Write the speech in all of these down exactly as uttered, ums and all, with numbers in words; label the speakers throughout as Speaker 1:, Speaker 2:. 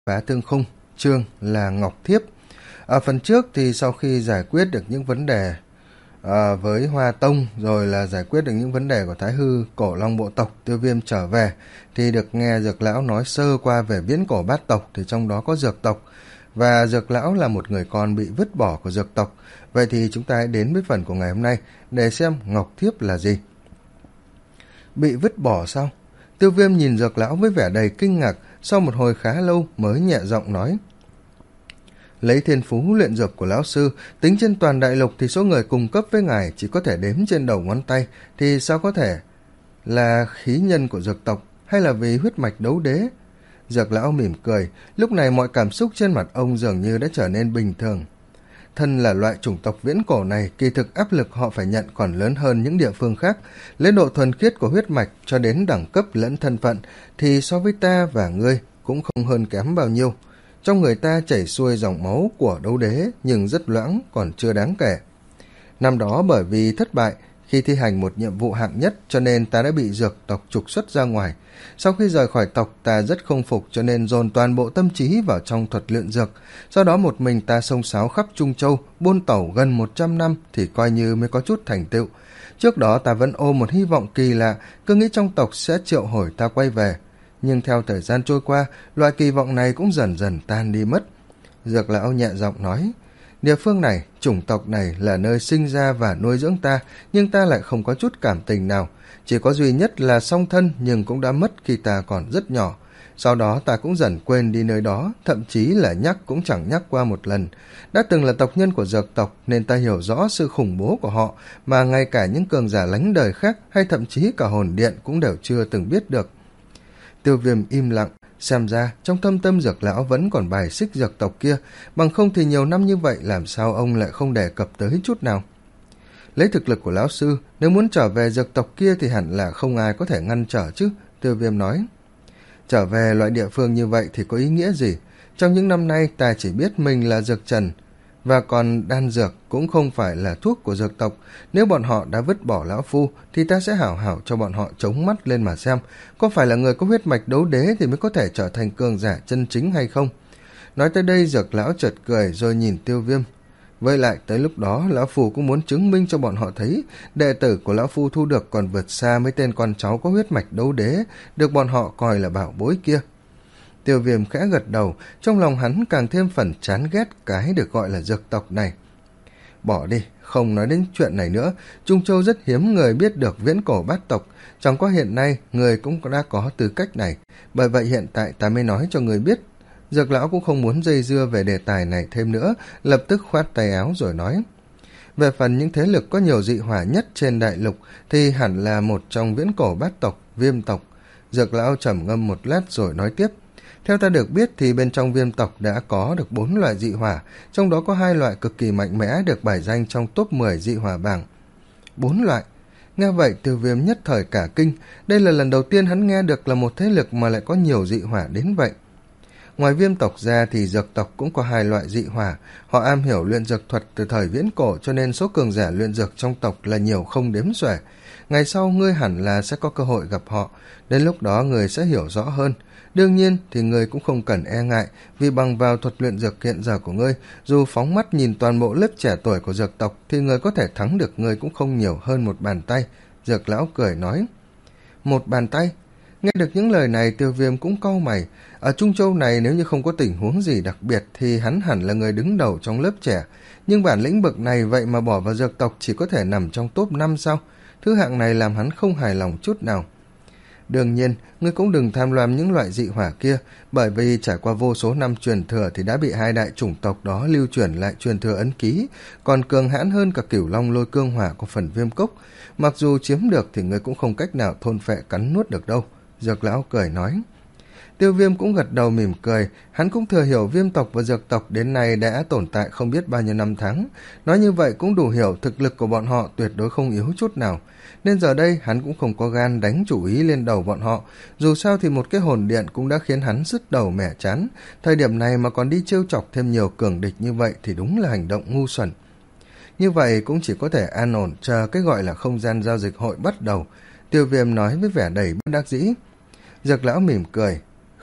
Speaker 1: Bá Tương Khung, chương là Ngọc Thiếp. Ở phần trước thì sau khi giải quyết được những vấn đề à, với Hoa Tông, rồi là giải quyết được những vấn đề của Thái Hư Cổ Long bộ tộc, Tiêu Viêm trở về thì được nghe Dược Lão nói sơ qua về viễn cổ bát tộc, thì trong đó có Dược tộc, và Dược Lão là một người con bị vứt bỏ của Dược tộc. Vậy thì chúng ta hãy đến với phần của ngày hôm nay để xem Ngọc Thiếp là gì. Bị vứt bỏ sao? Tiêu Viêm nhìn Dược Lão với vẻ đầy kinh ngạc, sau một hồi khá lâu mới nhẹ giọng nói: lấy thiên phú luyện dược của lão sư, tính trên toàn đại lục thì số người cung cấp với ngài chỉ có thể đếm trên đầu ngón tay, thì sao có thể là khí nhân của dược tộc, hay là vì huyết mạch đấu đế? Dược Lão mỉm cười, lúc này mọi cảm xúc trên mặt ông dường như đã trở nên bình thường. Thân là loại chủng tộc viễn cổ này, kỳ thực áp lực họ phải nhận còn lớn hơn những địa phương khác. Lấy độ thuần khiết của huyết mạch cho đến đẳng cấp lẫn thân phận thì so với ta và ngươi cũng không hơn kém bao nhiêu. Trong người ta chảy xuôi dòng máu của đấu đế, nhưng rất loãng, còn chưa đáng kể. Năm đó bởi vì thất bại khi thi hành một nhiệm vụ hạng nhất, cho nên ta đã bị dược tộc trục xuất ra ngoài. Sau khi rời khỏi tộc, ta rất không phục, cho nên dồn toàn bộ tâm trí vào trong thuật luyện dược. Sau đó một mình ta xông xáo khắp Trung Châu, buôn tẩu gần một trăm năm thì coi như mới có chút thành tựu. Trước đó ta vẫn ôm một hy vọng kỳ lạ, cứ nghĩ trong tộc sẽ triệu hồi ta quay về. Nhưng theo thời gian trôi qua, loại kỳ vọng này cũng dần dần tan đi mất. Dược Lão nhẹ giọng nói: địa phương này, chủng tộc này là nơi sinh ra và nuôi dưỡng ta, nhưng ta lại không có chút cảm tình nào. Chỉ có duy nhất là song thân, nhưng cũng đã mất khi ta còn rất nhỏ. Sau đó ta cũng dần quên đi nơi đó, thậm chí là nhắc cũng chẳng nhắc qua một lần. Đã từng là tộc nhân của dược tộc nên ta hiểu rõ sự khủng bố của họ, mà ngay cả những cường giả lánh đời khác hay thậm chí cả hồn điện cũng đều chưa từng biết được. Tiêu Viêm im lặng, xem ra trong thâm tâm Dược Lão vẫn còn bài xích dược tộc kia, bằng không thì nhiều năm như vậy làm sao ông lại không đề cập tới chút nào. Lấy thực lực của lão sư, nếu muốn trở về dược tộc kia thì hẳn là không ai có thể ngăn trở chứ, Tiêu Viêm nói. Trở về loại địa phương như vậy thì có ý nghĩa gì? Trong những năm nay ta chỉ biết mình là dược trần, và còn đan dược cũng không phải là thuốc của dược tộc. Nếu bọn họ đã vứt bỏ lão phu thì ta sẽ hảo hảo cho bọn họ chống mắt lên mà xem có phải là người có huyết mạch đấu đế thì mới có thể trở thành cường giả chân chính hay không. Nói tới đây Dược Lão chợt cười rồi nhìn Tiêu Viêm. Với lại tới lúc đó lão phu cũng muốn chứng minh cho bọn họ thấy đệ tử của lão phu thu được còn vượt xa mấy tên con cháu có huyết mạch đấu đế được bọn họ coi là bảo bối kia. Tiêu Viêm khẽ gật đầu, trong lòng hắn càng thêm phần chán ghét cái được gọi là dược tộc này. Bỏ đi, không nói đến chuyện này nữa, Trung Châu rất hiếm người biết được viễn cổ bát tộc, chẳng qua hiện nay người cũng đã có tư cách này, bởi vậy hiện tại ta mới nói cho người biết. Dược Lão cũng không muốn dây dưa về đề tài này thêm nữa, lập tức khoát tay áo rồi nói: về phần những thế lực có nhiều dị hỏa nhất trên đại lục thì hẳn là một trong viễn cổ bát tộc, Viêm tộc. Dược Lão trầm ngâm một lát rồi nói tiếp: theo ta được biết thì bên trong Viêm tộc đã có được bốn loại dị hỏa, trong đó có hai loại cực kỳ mạnh mẽ được bài danh trong top mười dị hỏa bảng. Bốn loại? Nghe vậy Tiêu Viêm nhất thời cả kinh, đây là lần đầu tiên hắn nghe được là một thế lực mà lại có nhiều dị hỏa đến vậy. Ngoài Viêm tộc ra thì dược tộc cũng có hai loại dị hỏa, họ am hiểu luyện dược thuật từ thời viễn cổ, cho nên số cường giả luyện dược trong tộc là nhiều không đếm xuể. Ngày sau ngươi hẳn là sẽ có cơ hội gặp họ, đến lúc đó người sẽ hiểu rõ hơn. Đương nhiên thì ngươi cũng không cần e ngại, vì bằng vào thuật luyện dược hiện giờ của ngươi, dù phóng mắt nhìn toàn bộ lớp trẻ tuổi của dược tộc thì người có thể thắng được ngươi cũng không nhiều hơn một bàn tay. Dược Lão cười nói: một bàn tay? Nghe được những lời này Tiêu Viêm cũng cau mày. Ở Trung Châu này nếu như không có tình huống gì đặc biệt thì hắn hẳn là người đứng đầu trong lớp trẻ, nhưng bản lĩnh bậc này vậy mà bỏ vào dược tộc chỉ có thể nằm trong top năm sao? Thứ hạng này làm hắn không hài lòng chút nào. Đương nhiên, ngươi cũng đừng tham lam những loại dị hỏa kia, bởi vì trải qua vô số năm truyền thừa thì đã bị hai đại chủng tộc đó lưu truyền lại truyền thừa ấn ký, còn cường hãn hơn cả Cửu Long Lôi Cương Hỏa của phần Viêm Cốc. Mặc dù chiếm được thì ngươi cũng không cách nào thôn phệ cắn nuốt được đâu. Dược Lão cười nói. Tiêu Viêm cũng gật đầu mỉm cười, hắn cũng thừa hiểu Viêm tộc và dược tộc đến nay đã tồn tại không biết bao nhiêu năm tháng. Nói như vậy cũng đủ hiểu thực lực của bọn họ tuyệt đối không yếu chút nào, nên giờ đây hắn cũng không có gan đánh chủ ý lên đầu bọn họ. Dù sao thì một cái hồn điện cũng đã khiến hắn sứt đầu mẻ chán, thời điểm này mà còn đi trêu chọc thêm nhiều cường địch như vậy thì đúng là hành động ngu xuẩn. Như vậy cũng chỉ có thể an ổn chờ cái gọi là không gian giao dịch hội bắt đầu, Tiêu Viêm nói với vẻ đầy bất đắc dĩ. Dược Lão mỉm cười.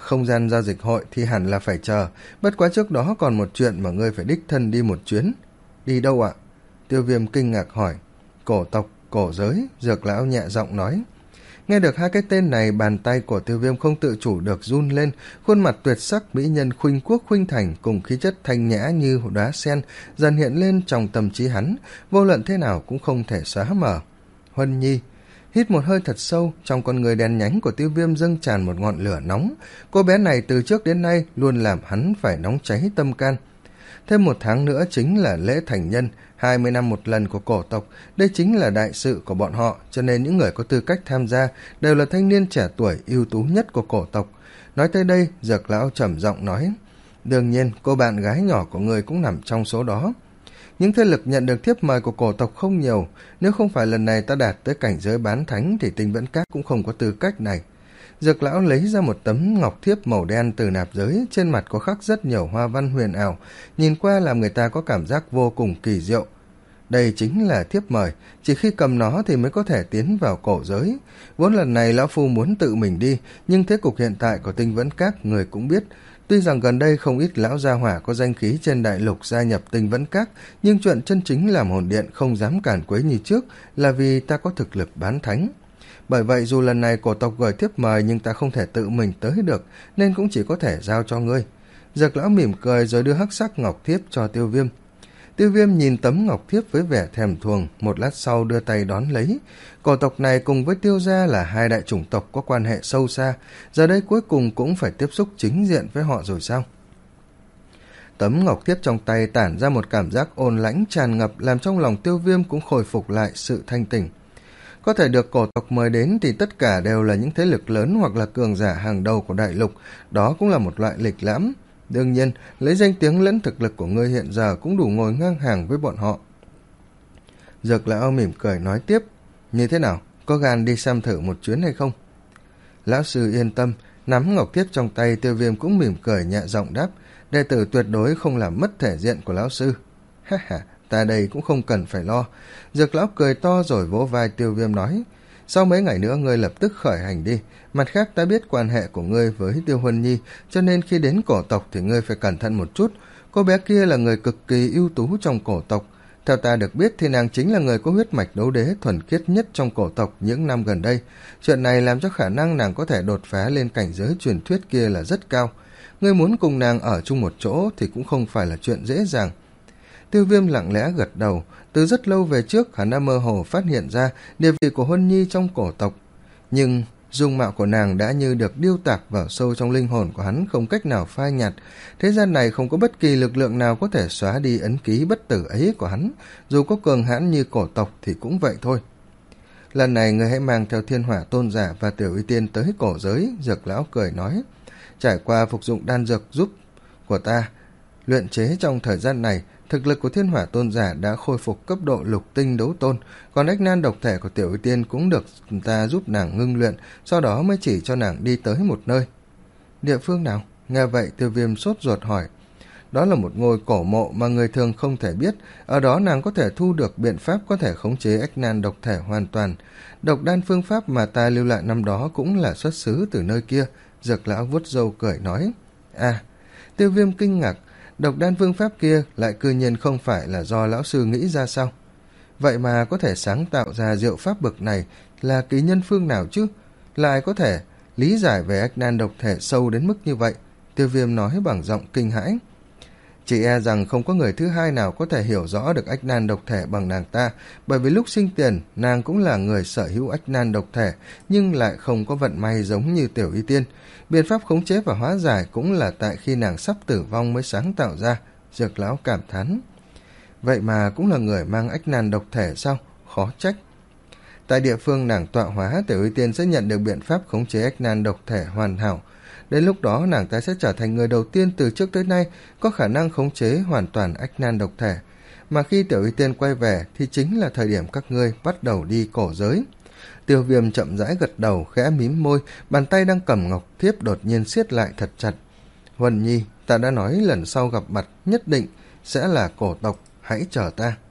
Speaker 1: không gian giao dịch hội thì hẳn là phải chờ, bất quá trước đó còn một chuyện mà ngươi phải đích thân đi một chuyến. Đi đâu ạ? Tiêu Viêm kinh ngạc hỏi. Cổ tộc, cổ giới, Dược lão nhẹ giọng nói. Nghe được hai cái tên này, bàn tay của Tiêu Viêm không tự chủ được run lên, khuôn mặt tuyệt sắc mỹ nhân khuynh quốc khuynh thành cùng khí chất thanh nhã như đóa sen dần hiện lên trong tâm trí hắn, vô luận thế nào cũng không thể xóa mở. Huân Nhi. Hít một hơi thật sâu, trong con người đen nhánh của Tiêu Viêm dâng tràn một ngọn lửa nóng. Cô bé này từ trước đến nay luôn làm hắn phải nóng cháy tâm can. Thêm một tháng nữa chính là lễ thành nhân, hai mươi năm một lần của cổ tộc, đây chính là đại sự của bọn họ, cho nên những người có tư cách tham gia đều là thanh niên trẻ tuổi ưu tú nhất của cổ tộc. Nói tới đây, Dược lão trầm giọng nói, đương nhiên cô bạn gái nhỏ của người cũng nằm trong số đó. Những thế lực nhận được thiếp mời của cổ tộc không nhiều, nếu không phải lần này ta đạt tới cảnh giới bán thánh thì Tinh Vẫn Các cũng không có tư cách này. Dược lão lấy ra một tấm ngọc thiếp màu đen từ nạp giới, trên mặt có khắc rất nhiều hoa văn huyền ảo, nhìn qua làm người ta có cảm giác vô cùng kỳ diệu. Đây chính là thiếp mời, chỉ khi cầm nó thì mới có thể tiến vào cổ giới. Vốn lần này lão phu muốn tự mình đi, nhưng thế cục hiện tại của Tinh Vẫn Các người cũng biết. Tuy rằng gần đây không ít lão gia hỏa có danh khí trên đại lục gia nhập Tinh Vẫn Các, nhưng chuyện chân chính làm hồn điện không dám cản quấy như trước là vì ta có thực lực bán thánh. Bởi vậy dù lần này cổ tộc gửi thiếp mời nhưng ta không thể tự mình tới được, nên cũng chỉ có thể giao cho ngươi. Dược lão mỉm cười rồi đưa hắc sắc ngọc thiếp cho Tiêu Viêm. Tiêu Viêm nhìn tấm ngọc thiếp với vẻ thèm thuồng, một lát sau đưa tay đón lấy. Cổ tộc này cùng với Tiêu gia là hai đại chủng tộc có quan hệ sâu xa, giờ đây cuối cùng cũng phải tiếp xúc chính diện với họ rồi sao? Tấm ngọc thiếp trong tay tản ra một cảm giác ôn lãnh tràn ngập, làm trong lòng Tiêu Viêm cũng khôi phục lại sự thanh tỉnh. Có thể được cổ tộc mời đến thì tất cả đều là những thế lực lớn hoặc là cường giả hàng đầu của đại lục, đó cũng là một loại lịch lãm. Đương nhiên, lấy danh tiếng lẫn thực lực của ngươi hiện giờ cũng đủ ngồi ngang hàng với bọn họ. Dược lão mỉm cười nói tiếp, như thế nào, có gan đi xem thử một chuyến hay không? Lão sư yên tâm, nắm ngọc thiếp trong tay. Tiêu Viêm cũng mỉm cười nhẹ giọng đáp, đệ tử tuyệt đối không làm mất thể diện của lão sư. Ha ha, ta đây cũng không cần phải lo. Dược lão cười to rồi vỗ vai Tiêu Viêm nói, sau mấy ngày nữa ngươi lập tức khởi hành đi. Mặt khác ta biết quan hệ của ngươi với Tiêu Huân Nhi, cho nên khi đến cổ tộc thì ngươi phải cẩn thận một chút. Cô bé kia là người cực kỳ ưu tú trong cổ tộc. Theo ta được biết thì nàng chính là người có huyết mạch đấu đế thuần khiết nhất trong cổ tộc những năm gần đây. Chuyện này làm cho khả năng nàng có thể đột phá lên cảnh giới truyền thuyết kia là rất cao. Ngươi muốn cùng nàng ở chung một chỗ thì cũng không phải là chuyện dễ dàng. Tiêu Viêm lặng lẽ gật đầu. Từ rất lâu về trước, hắn đã mơ hồ phát hiện ra địa vị của Huân Nhi trong cổ tộc. Nhưng dung mạo của nàng đã như được điêu tạc vào sâu trong linh hồn của hắn, không cách nào phai nhạt. Thế gian này không có bất kỳ lực lượng nào có thể xóa đi ấn ký bất tử ấy của hắn, dù có cường hãn như cổ tộc thì cũng vậy thôi. Lần này người hãy mang theo Thiên Hỏa Tôn giả và Tiểu Y Tiên tới cổ giới. Dược lão cười nói, trải qua phục dụng đan dược giúp của ta luyện chế trong thời gian này, thực lực của Thiên Hỏa Tôn giả đã khôi phục cấp độ lục tinh đấu tôn, còn ách nan độc thể của Tiểu Y Tiên cũng được ta giúp nàng ngưng luyện, sau đó mới chỉ cho nàng đi tới một nơi. Địa phương nào? Nghe vậy Tiêu Viêm sốt ruột hỏi. Đó là một ngôi cổ mộ mà người thường không thể biết, ở đó nàng có thể thu được biện pháp có thể khống chế ách nan độc thể hoàn toàn. Độc đan phương pháp mà ta lưu lại năm đó cũng là xuất xứ từ nơi kia. Dược lão vuốt râu cười nói. À, Tiêu Viêm kinh ngạc, độc đan phương pháp kia lại cư nhiên không phải là do lão sư nghĩ ra sao? Vậy mà có thể sáng tạo ra diệu pháp bậc này là kỳ nhân phương nào chứ? Lại có thể lý giải về ách nan độc thể sâu đến mức như vậy? Tiêu Viêm nói bằng giọng kinh hãi. Chỉ e rằng không có người thứ hai nào có thể hiểu rõ được ách nan độc thể bằng nàng ta, bởi vì lúc sinh tiền nàng cũng là người sở hữu ách nan độc thể, nhưng lại không có vận may giống như Tiểu Y Tiên. Biện pháp khống chế và hóa giải cũng là tại khi nàng sắp tử vong mới sáng tạo ra. Dược lão cảm thán. Vậy mà cũng là người mang ách nan độc thể sao? Khó trách. Tại địa phương nàng tọa hóa, Tiểu Y Tiên sẽ nhận được biện pháp khống chế ách nan độc thể hoàn hảo. Đến lúc đó nàng ta sẽ trở thành người đầu tiên từ trước tới nay có khả năng khống chế hoàn toàn ách nan độc thể. Mà khi Tiểu Y Tiên quay về thì chính là thời điểm các ngươi bắt đầu đi cổ giới. Tiêu Viêm chậm rãi gật đầu, khẽ mím môi, bàn tay đang cầm ngọc thiếp đột nhiên siết lại thật chặt. Huân Nhi, ta đã nói lần sau gặp mặt nhất định sẽ là cổ tộc, hãy chờ ta.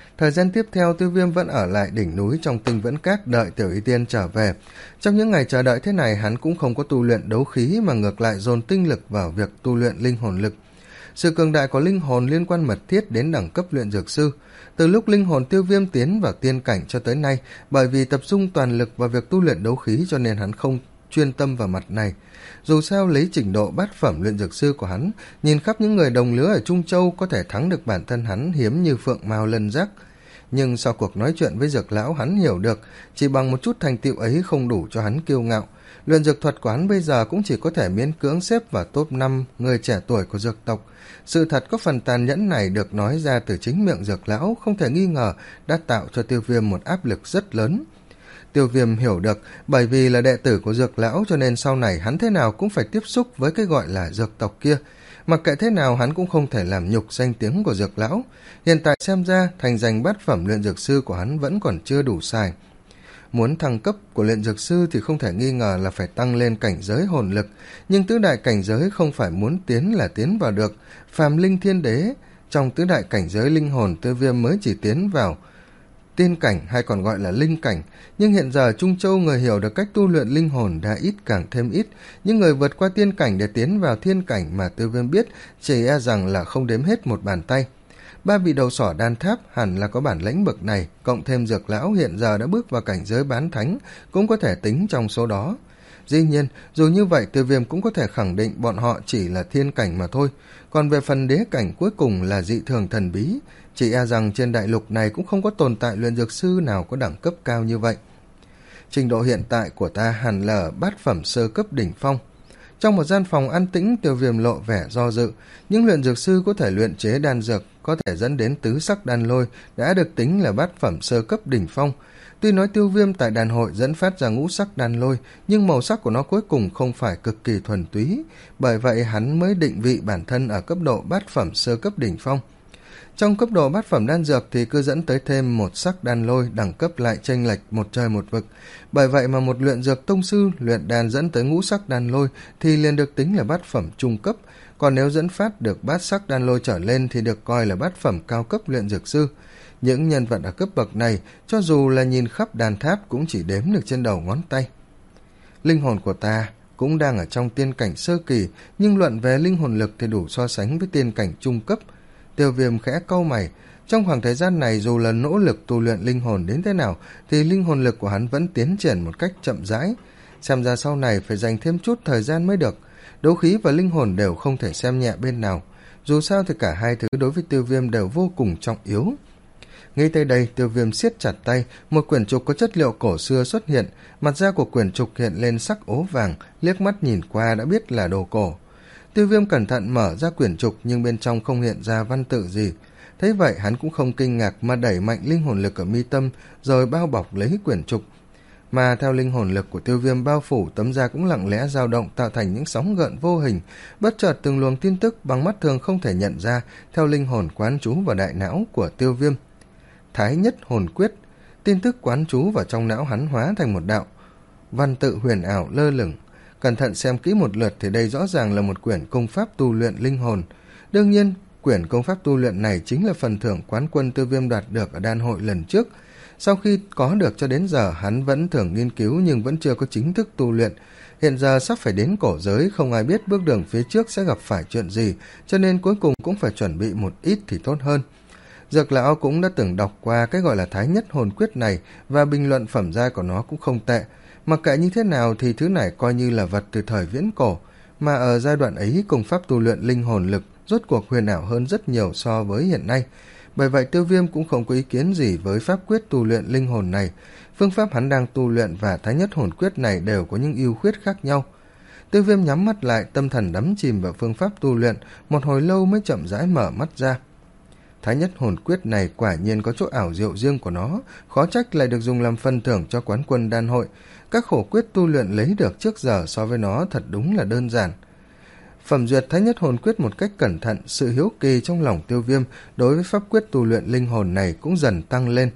Speaker 1: Thời gian tiếp theo, Tiêu Viêm vẫn ở lại đỉnh núi trong Tinh Vẫn Các đợi Tiểu Y Tiên trở về. Trong những ngày chờ đợi thế này, hắn cũng không có tu luyện đấu khí mà ngược lại dồn tinh lực vào việc tu luyện linh hồn lực. Sự cường đại của linh hồn liên quan mật thiết đến đẳng cấp luyện dược sư. Từ lúc linh hồn Tiêu Viêm tiến vào tiên cảnh cho tới nay, bởi vì tập trung toàn lực vào việc tu luyện đấu khí cho nên hắn không chuyên tâm vào mặt này. Dù sao lấy trình độ bát phẩm luyện dược sư của hắn, nhìn khắp những người đồng lứa ở Trung Châu có thể thắng được bản thân hắn hiếm như phượng mao lân giác. Nhưng sau cuộc nói chuyện với Dược lão, hắn hiểu được chỉ bằng một chút thành tựu ấy không đủ cho hắn kiêu ngạo. Luyện dược thuật của hắn bây giờ cũng chỉ có thể miễn cưỡng xếp vào top năm người trẻ tuổi của dược tộc. Sự thật có phần tàn nhẫn này được nói ra từ chính miệng Dược lão, không thể nghi ngờ đã tạo cho Tiêu Viêm một áp lực rất lớn. Tiêu Viêm hiểu được, bởi vì là đệ tử của Dược lão cho nên sau này hắn thế nào cũng phải tiếp xúc với cái gọi là dược tộc kia. Mặc kệ thế nào hắn cũng không thể làm nhục danh tiếng của Dược lão. Hiện tại xem ra thành danh bát phẩm luyện dược sư của hắn vẫn còn chưa đủ xài. Muốn thăng cấp của luyện dược sư thì không thể nghi ngờ là phải tăng lên cảnh giới hồn lực, nhưng tứ đại cảnh giới không phải muốn tiến là tiến vào được. Phàm linh thiên đế, trong tứ đại cảnh giới linh hồn, Tiêu Viêm mới chỉ tiến vào tiên cảnh hay còn gọi là linh cảnh, nhưng hiện giờ Trung Châu người hiểu được cách tu luyện linh hồn đã ít càng thêm ít. Những người vượt qua tiên cảnh để tiến vào thiên cảnh mà Tiêu Viêm biết chỉ e rằng là không đếm hết một bàn tay. Ba vị đầu sỏ đan tháp hẳn là có bản lĩnh bậc này, cộng thêm Dược lão hiện giờ đã bước vào cảnh giới bán thánh cũng có thể tính trong số đó. Dĩ nhiên, dù như vậy Tiêu Viêm cũng có thể khẳng định bọn họ chỉ là thiên cảnh mà thôi. Còn về phần đế cảnh cuối cùng là dị thường thần bí, chỉ e rằng trên đại lục này cũng không có tồn tại luyện dược sư nào có đẳng cấp cao như vậy. Trình độ hiện tại của ta hẳn là ở bát phẩm sơ cấp đỉnh phong. Trong một gian phòng an tĩnh, Tiêu Viêm lộ vẻ do dự. Những luyện dược sư có thể luyện chế đan dược, có thể dẫn đến tứ sắc đan lôi đã được tính là bát phẩm sơ cấp đỉnh phong. Tuy nói Tiêu Viêm tại đàn hội dẫn phát ra ngũ sắc đan lôi, nhưng màu sắc của nó cuối cùng không phải cực kỳ thuần túy, bởi vậy hắn mới định vị bản thân ở cấp độ bát phẩm sơ cấp đỉnh phong. Trong cấp độ bát phẩm đan dược thì cứ dẫn tới thêm một sắc đan lôi, đẳng cấp lại chênh lệch một trời một vực. Bởi vậy mà một luyện dược tông sư luyện đan dẫn tới ngũ sắc đan lôi thì liền được tính là bát phẩm trung cấp, còn nếu dẫn phát được bát sắc đan lôi trở lên thì được coi là bát phẩm cao cấp luyện dược sư. Những nhân vật ở cấp bậc này, cho dù là nhìn khắp đàn tháp cũng chỉ đếm được trên đầu ngón tay. Linh hồn của ta cũng đang ở trong tiên cảnh sơ kỳ, nhưng luận về linh hồn lực thì đủ so sánh với tiên cảnh trung cấp. Tiêu Viêm khẽ cau mày, trong khoảng thời gian này dù là nỗ lực tu luyện linh hồn đến thế nào thì linh hồn lực của hắn vẫn tiến triển một cách chậm rãi. Xem ra sau này phải dành thêm chút thời gian mới được. Đấu khí và linh hồn đều không thể xem nhẹ bên nào. Dù sao thì cả hai thứ đối với Tiêu Viêm đều vô cùng trọng yếu. Ngay tới đây, Tiêu Viêm siết chặt tay, một quyển trục có chất liệu cổ xưa xuất hiện, mặt da của quyển trục hiện lên sắc ố vàng, liếc mắt nhìn qua đã biết là đồ cổ. Tiêu Viêm cẩn thận mở ra quyển trục nhưng bên trong không hiện ra văn tự gì. Thấy vậy hắn cũng không kinh ngạc mà đẩy mạnh linh hồn lực ở mi tâm rồi bao bọc lấy quyển trục. Mà theo linh hồn lực của Tiêu Viêm bao phủ, tấm da cũng lặng lẽ dao động tạo thành những sóng gợn vô hình. Bất chợt từng luồng tin tức bằng mắt thường không thể nhận ra theo linh hồn quán trú vào đại não của Tiêu Viêm. Thái nhất hồn quyết, tin tức quán trú vào trong não hắn hóa thành một đạo văn tự huyền ảo lơ lửng. Cẩn thận xem kỹ một lượt thì đây rõ ràng là một quyển công pháp tu luyện linh hồn. Đương nhiên, quyển công pháp tu luyện này chính là phần thưởng quán quân Tiêu Viêm đoạt được ở đan hội lần trước. Sau khi có được cho đến giờ, hắn vẫn thường nghiên cứu nhưng vẫn chưa có chính thức tu luyện. Hiện giờ sắp phải đến cổ giới, không ai biết bước đường phía trước sẽ gặp phải chuyện gì, cho nên cuối cùng cũng phải chuẩn bị một ít thì tốt hơn. Dược lão cũng đã từng đọc qua cái gọi là Thái nhất hồn quyết này và bình luận phẩm giai của nó cũng không tệ. Mặc kệ như thế nào thì thứ này coi như là vật từ thời viễn cổ, mà ở giai đoạn ấy công pháp tu luyện linh hồn lực rốt cuộc huyền ảo hơn rất nhiều so với hiện nay. Bởi vậy Tiêu Viêm cũng không có ý kiến gì với pháp quyết tu luyện linh hồn này. Phương pháp hắn đang tu luyện và Thái nhất hồn quyết này đều có những ưu khuyết khác nhau. Tiêu Viêm nhắm mắt lại, tâm thần đắm chìm vào phương pháp tu luyện, một hồi lâu mới chậm rãi mở mắt ra. Thái nhất hồn quyết này quả nhiên có chỗ ảo diệu riêng của nó, khó trách lại được dùng làm phần thưởng cho quán quân đan hội. Các khổ quyết tu luyện lấy được trước giờ so với nó thật đúng là đơn giản. Phẩm duyệt Thái nhất hồn quyết một cách cẩn thận, sự hiếu kỳ trong lòng Tiêu Viêm đối với pháp quyết tu luyện linh hồn này cũng dần tăng lên.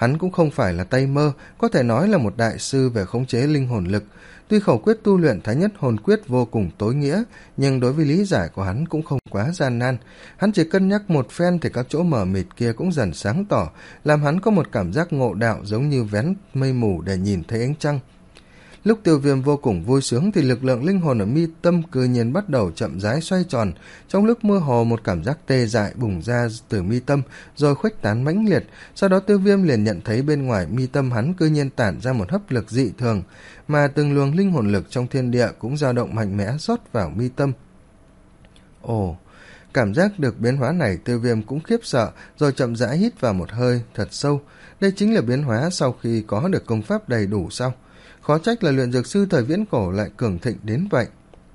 Speaker 1: Hắn cũng không phải là tay mơ, có thể nói là một đại sư về khống chế linh hồn lực. Tuy khẩu quyết tu luyện Thái Nhất Hồn Quyết vô cùng tối nghĩa, nhưng đối với lý giải của hắn cũng không quá gian nan. Hắn chỉ cân nhắc một phen thì các chỗ mờ mịt kia cũng dần sáng tỏ, làm hắn có một cảm giác ngộ đạo giống như vén mây mù để nhìn thấy ánh trăng. Lúc Tiêu Viêm vô cùng vui sướng thì lực lượng linh hồn ở mi tâm cư nhiên bắt đầu chậm rãi xoay tròn. Trong lúc mơ hồ một cảm giác tê dại bùng ra từ mi tâm rồi khuếch tán mãnh liệt. Sau đó Tiêu Viêm liền nhận thấy bên ngoài mi tâm hắn cư nhiên tản ra một hấp lực dị thường, mà từng luồng linh hồn lực trong thiên địa cũng dao động mạnh mẽ rót vào mi tâm. Ồ, cảm giác được biến hóa này Tiêu Viêm cũng khiếp sợ, rồi chậm rãi hít vào một hơi thật sâu. Đây chính là biến hóa sau khi có được công pháp đầy đủ sao? Khó trách là luyện dược sư thời viễn cổ lại cường thịnh đến vậy.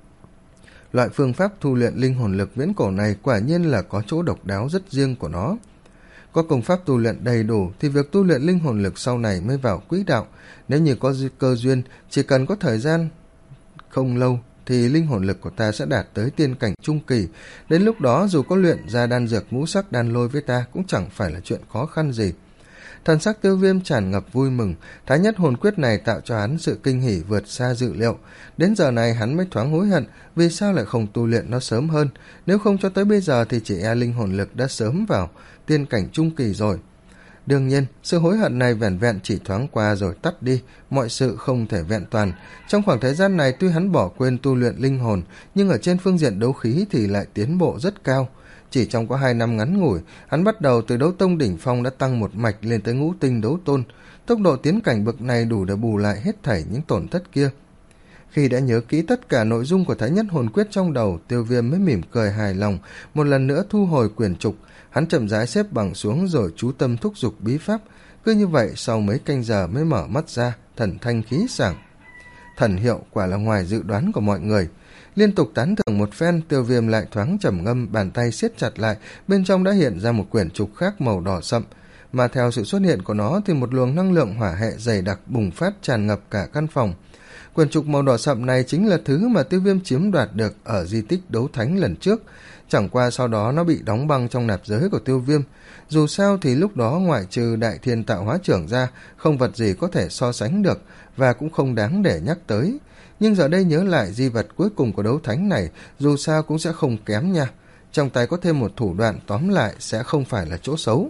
Speaker 1: Loại phương pháp tu luyện linh hồn lực viễn cổ này quả nhiên là có chỗ độc đáo rất riêng của nó. Có công pháp tu luyện đầy đủ thì việc tu luyện linh hồn lực sau này mới vào quỹ đạo. Nếu như có cơ duyên, chỉ cần có thời gian không lâu thì linh hồn lực của ta sẽ đạt tới tiên cảnh trung kỳ. Đến lúc đó dù có luyện ra đan dược ngũ sắc đan lôi với ta cũng chẳng phải là chuyện khó khăn gì. Thần sắc Tiêu Viêm tràn ngập vui mừng, Thái Nhất Hồn Quyết này tạo cho hắn sự kinh hỉ vượt xa dự liệu. Đến giờ này hắn mới thoáng hối hận, vì sao lại không tu luyện nó sớm hơn, nếu không cho tới bây giờ thì chỉ e linh hồn lực đã sớm vào tiên cảnh trung kỳ rồi. Đương nhiên, sự hối hận này vẻn vẹn chỉ thoáng qua rồi tắt đi, mọi sự không thể vẹn toàn. Trong khoảng thời gian này tuy hắn bỏ quên tu luyện linh hồn, nhưng ở trên phương diện đấu khí thì lại tiến bộ rất cao. Chỉ trong có hai năm ngắn ngủi, hắn bắt đầu từ đấu tông đỉnh phong đã tăng một mạch lên tới ngũ tinh đấu tôn. Tốc độ tiến cảnh bậc này đủ để bù lại hết thảy những tổn thất kia. Khi đã nhớ kỹ tất cả nội dung của Thái Nhất Hồn Quyết trong đầu, Tiêu Viêm mới mỉm cười hài lòng, một lần nữa thu hồi quyển trục. Hắn chậm rãi xếp bằng xuống rồi chú tâm thúc giục bí pháp. Cứ như vậy sau mấy canh giờ mới mở mắt ra, thần thanh khí sảng. Thần hiệu quả là ngoài dự đoán của mọi người. Liên tục tán thưởng một phen, Tiêu Viêm lại thoáng trầm ngâm, bàn tay siết chặt lại, bên trong đã hiện ra một quyển trục khác màu đỏ sậm, mà theo sự xuất hiện của nó thì một luồng năng lượng hỏa hệ dày đặc bùng phát tràn ngập cả căn phòng. Quyển trục màu đỏ sậm này chính là thứ mà Tiêu Viêm chiếm đoạt được ở di tích đấu thánh lần trước, chẳng qua sau đó nó bị đóng băng trong nạp giới của Tiêu Viêm. Dù sao thì lúc đó ngoại trừ Đại Thiên Tạo Hóa Trưởng ra, không vật gì có thể so sánh được và cũng không đáng để nhắc tới. Nhưng giờ đây nhớ lại di vật cuối cùng của đấu thánh này, dù sao cũng sẽ không kém nha. Trong tay có thêm một thủ đoạn, tóm lại sẽ không phải là chỗ xấu.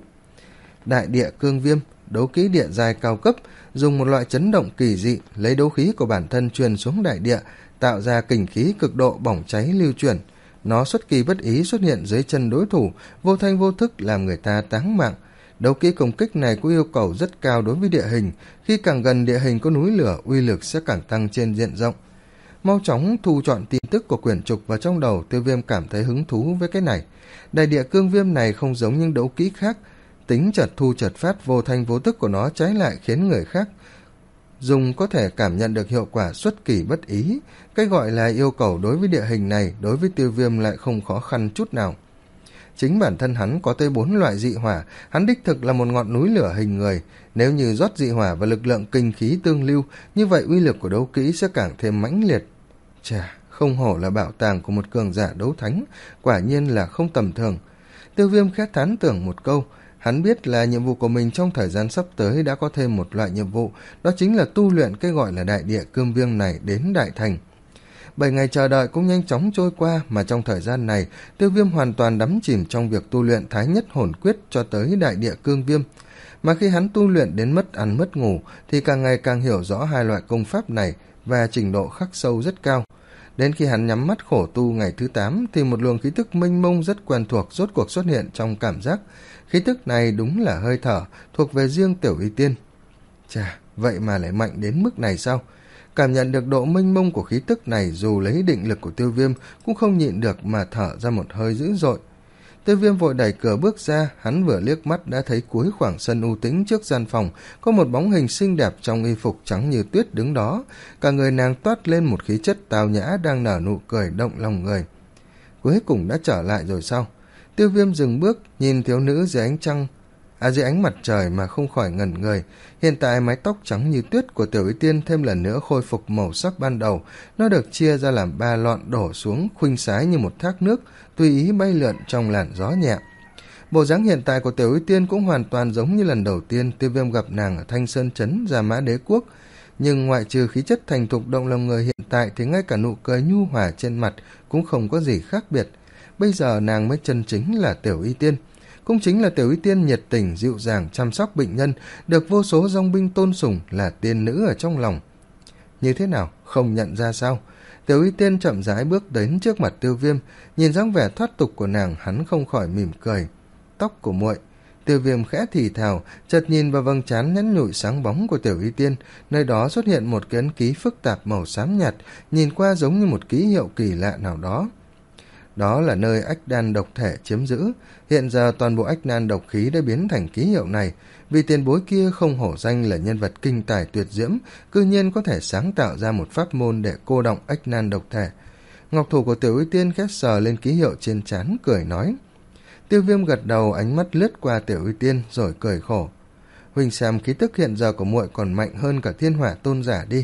Speaker 1: Đại Địa Cương Viêm, đấu kỹ địa giai cao cấp, dùng một loại chấn động kỳ dị, lấy đấu khí của bản thân truyền xuống đại địa, tạo ra kình khí cực độ bỏng cháy lưu chuyển. Nó xuất kỳ bất ý xuất hiện dưới chân đối thủ, vô thanh vô thức làm người ta táng mạng. Đấu kỹ công kích này có yêu cầu rất cao đối với địa hình, khi càng gần địa hình có núi lửa, uy lực sẽ càng tăng trên diện rộng. Mau chóng thu chọn tin tức của quyển trục vào trong đầu, Tiêu Viêm cảm thấy hứng thú với cái này. Đại Địa Cương Viêm này không giống những đấu kỹ khác, tính chợt thu chợt phát vô thanh vô tức của nó trái lại khiến người khác dùng có thể cảm nhận được hiệu quả xuất kỳ bất ý. Cái gọi là yêu cầu đối với địa hình này đối với Tiêu Viêm lại không khó khăn chút nào. Chính bản thân hắn có tới bốn loại dị hỏa, hắn đích thực là một ngọn núi lửa hình người. Nếu như rót dị hỏa và lực lượng kinh khí tương lưu, như vậy uy lực của đấu kỹ sẽ càng thêm mãnh liệt. Chà, không hổ là bảo tàng của một cường giả đấu thánh, quả nhiên là không tầm thường. Tiêu Viêm khẽ thán tưởng một câu. Hắn biết là nhiệm vụ của mình trong thời gian sắp tới đã có thêm một loại nhiệm vụ, đó chính là tu luyện cái gọi là Đại Địa Cương Viêm này đến đại thành. Bảy ngày chờ đợi cũng nhanh chóng trôi qua, mà trong thời gian này, Tiêu Viêm hoàn toàn đắm chìm trong việc tu luyện Thái Nhất Hồn Quyết cho tới Đại Địa Cương Viêm. Mà khi hắn tu luyện đến mất ăn mất ngủ, thì càng ngày càng hiểu rõ hai loại công pháp này và trình độ khắc sâu rất cao. Đến khi hắn nhắm mắt khổ tu ngày thứ tám, thì một luồng khí tức mênh mông rất quen thuộc rốt cuộc xuất hiện trong cảm giác. Khí tức này đúng là hơi thở, thuộc về riêng Tiểu Y Tiên. Chà, vậy mà lại mạnh đến mức này sao? Cảm nhận được độ mênh mông của khí tức này, dù lấy định lực của Tiêu Viêm cũng không nhịn được mà thở ra một hơi dữ dội. Tiêu Viêm vội đẩy cửa bước ra, hắn vừa liếc mắt đã thấy cuối khoảng sân u tĩnh trước gian phòng có một bóng hình xinh đẹp trong y phục trắng như tuyết đứng đó. Cả người nàng toát lên một khí chất tào nhã đang nở nụ cười động lòng người. Cuối cùng đã trở lại rồi sao? Tiêu Viêm dừng bước, nhìn thiếu nữ dưới ánh trăng, à dưới ánh mặt trời mà không khỏi ngẩn người. Hiện tại mái tóc trắng như tuyết của Tiểu Y Tiên thêm lần nữa khôi phục màu sắc ban đầu. Nó được chia ra làm ba lọn đổ xuống khuynh sái như một thác nước, tùy ý bay lượn trong làn gió nhẹ. Bộ dáng hiện tại của Tiểu Y Tiên cũng hoàn toàn giống như lần đầu tiên Tiêu Viêm gặp nàng ở Thanh Sơn Trấn Gia Mã Đế Quốc, nhưng ngoại trừ khí chất thành thục động lòng người hiện tại thì ngay cả nụ cười nhu hòa trên mặt cũng không có gì khác biệt. Bây giờ nàng mới chân chính là Tiểu Y Tiên, cũng chính là Tiểu Y Tiên nhiệt tình dịu dàng chăm sóc bệnh nhân, được vô số dòng binh tôn sùng, là tiên nữ ở trong lòng. Như thế nào, không nhận ra sao? Tiểu Y Tiên chậm rãi bước đến trước mặt Tiêu Viêm, nhìn dáng vẻ thoát tục của nàng, hắn không khỏi mỉm cười. Tóc của muội. Tiêu Viêm khẽ thì thào, chợt nhìn vào vầng trán nhẵn nhụi sáng bóng của Tiểu Y Tiên, nơi đó xuất hiện một cái ấn ký phức tạp màu xám nhạt, nhìn qua giống như một ký hiệu kỳ lạ nào đó. Đó là nơi ách đan độc thể chiếm giữ. Hiện giờ toàn bộ ách đan độc khí đã biến thành ký hiệu này, vì tiền bối kia không hổ danh là nhân vật kinh tài tuyệt diễm, cư nhiên có thể sáng tạo ra một pháp môn để cô động ách đan độc thể. Ngọc thủ của Tiểu Y Tiên khẽ sờ lên ký hiệu trên trán, cười nói. Tiêu Viêm gật đầu, ánh mắt lướt qua Tiểu Y Tiên rồi cười khổ. Huỳnh xem khí tức hiện giờ của muội còn mạnh hơn cả thiên hỏa tôn giả đi.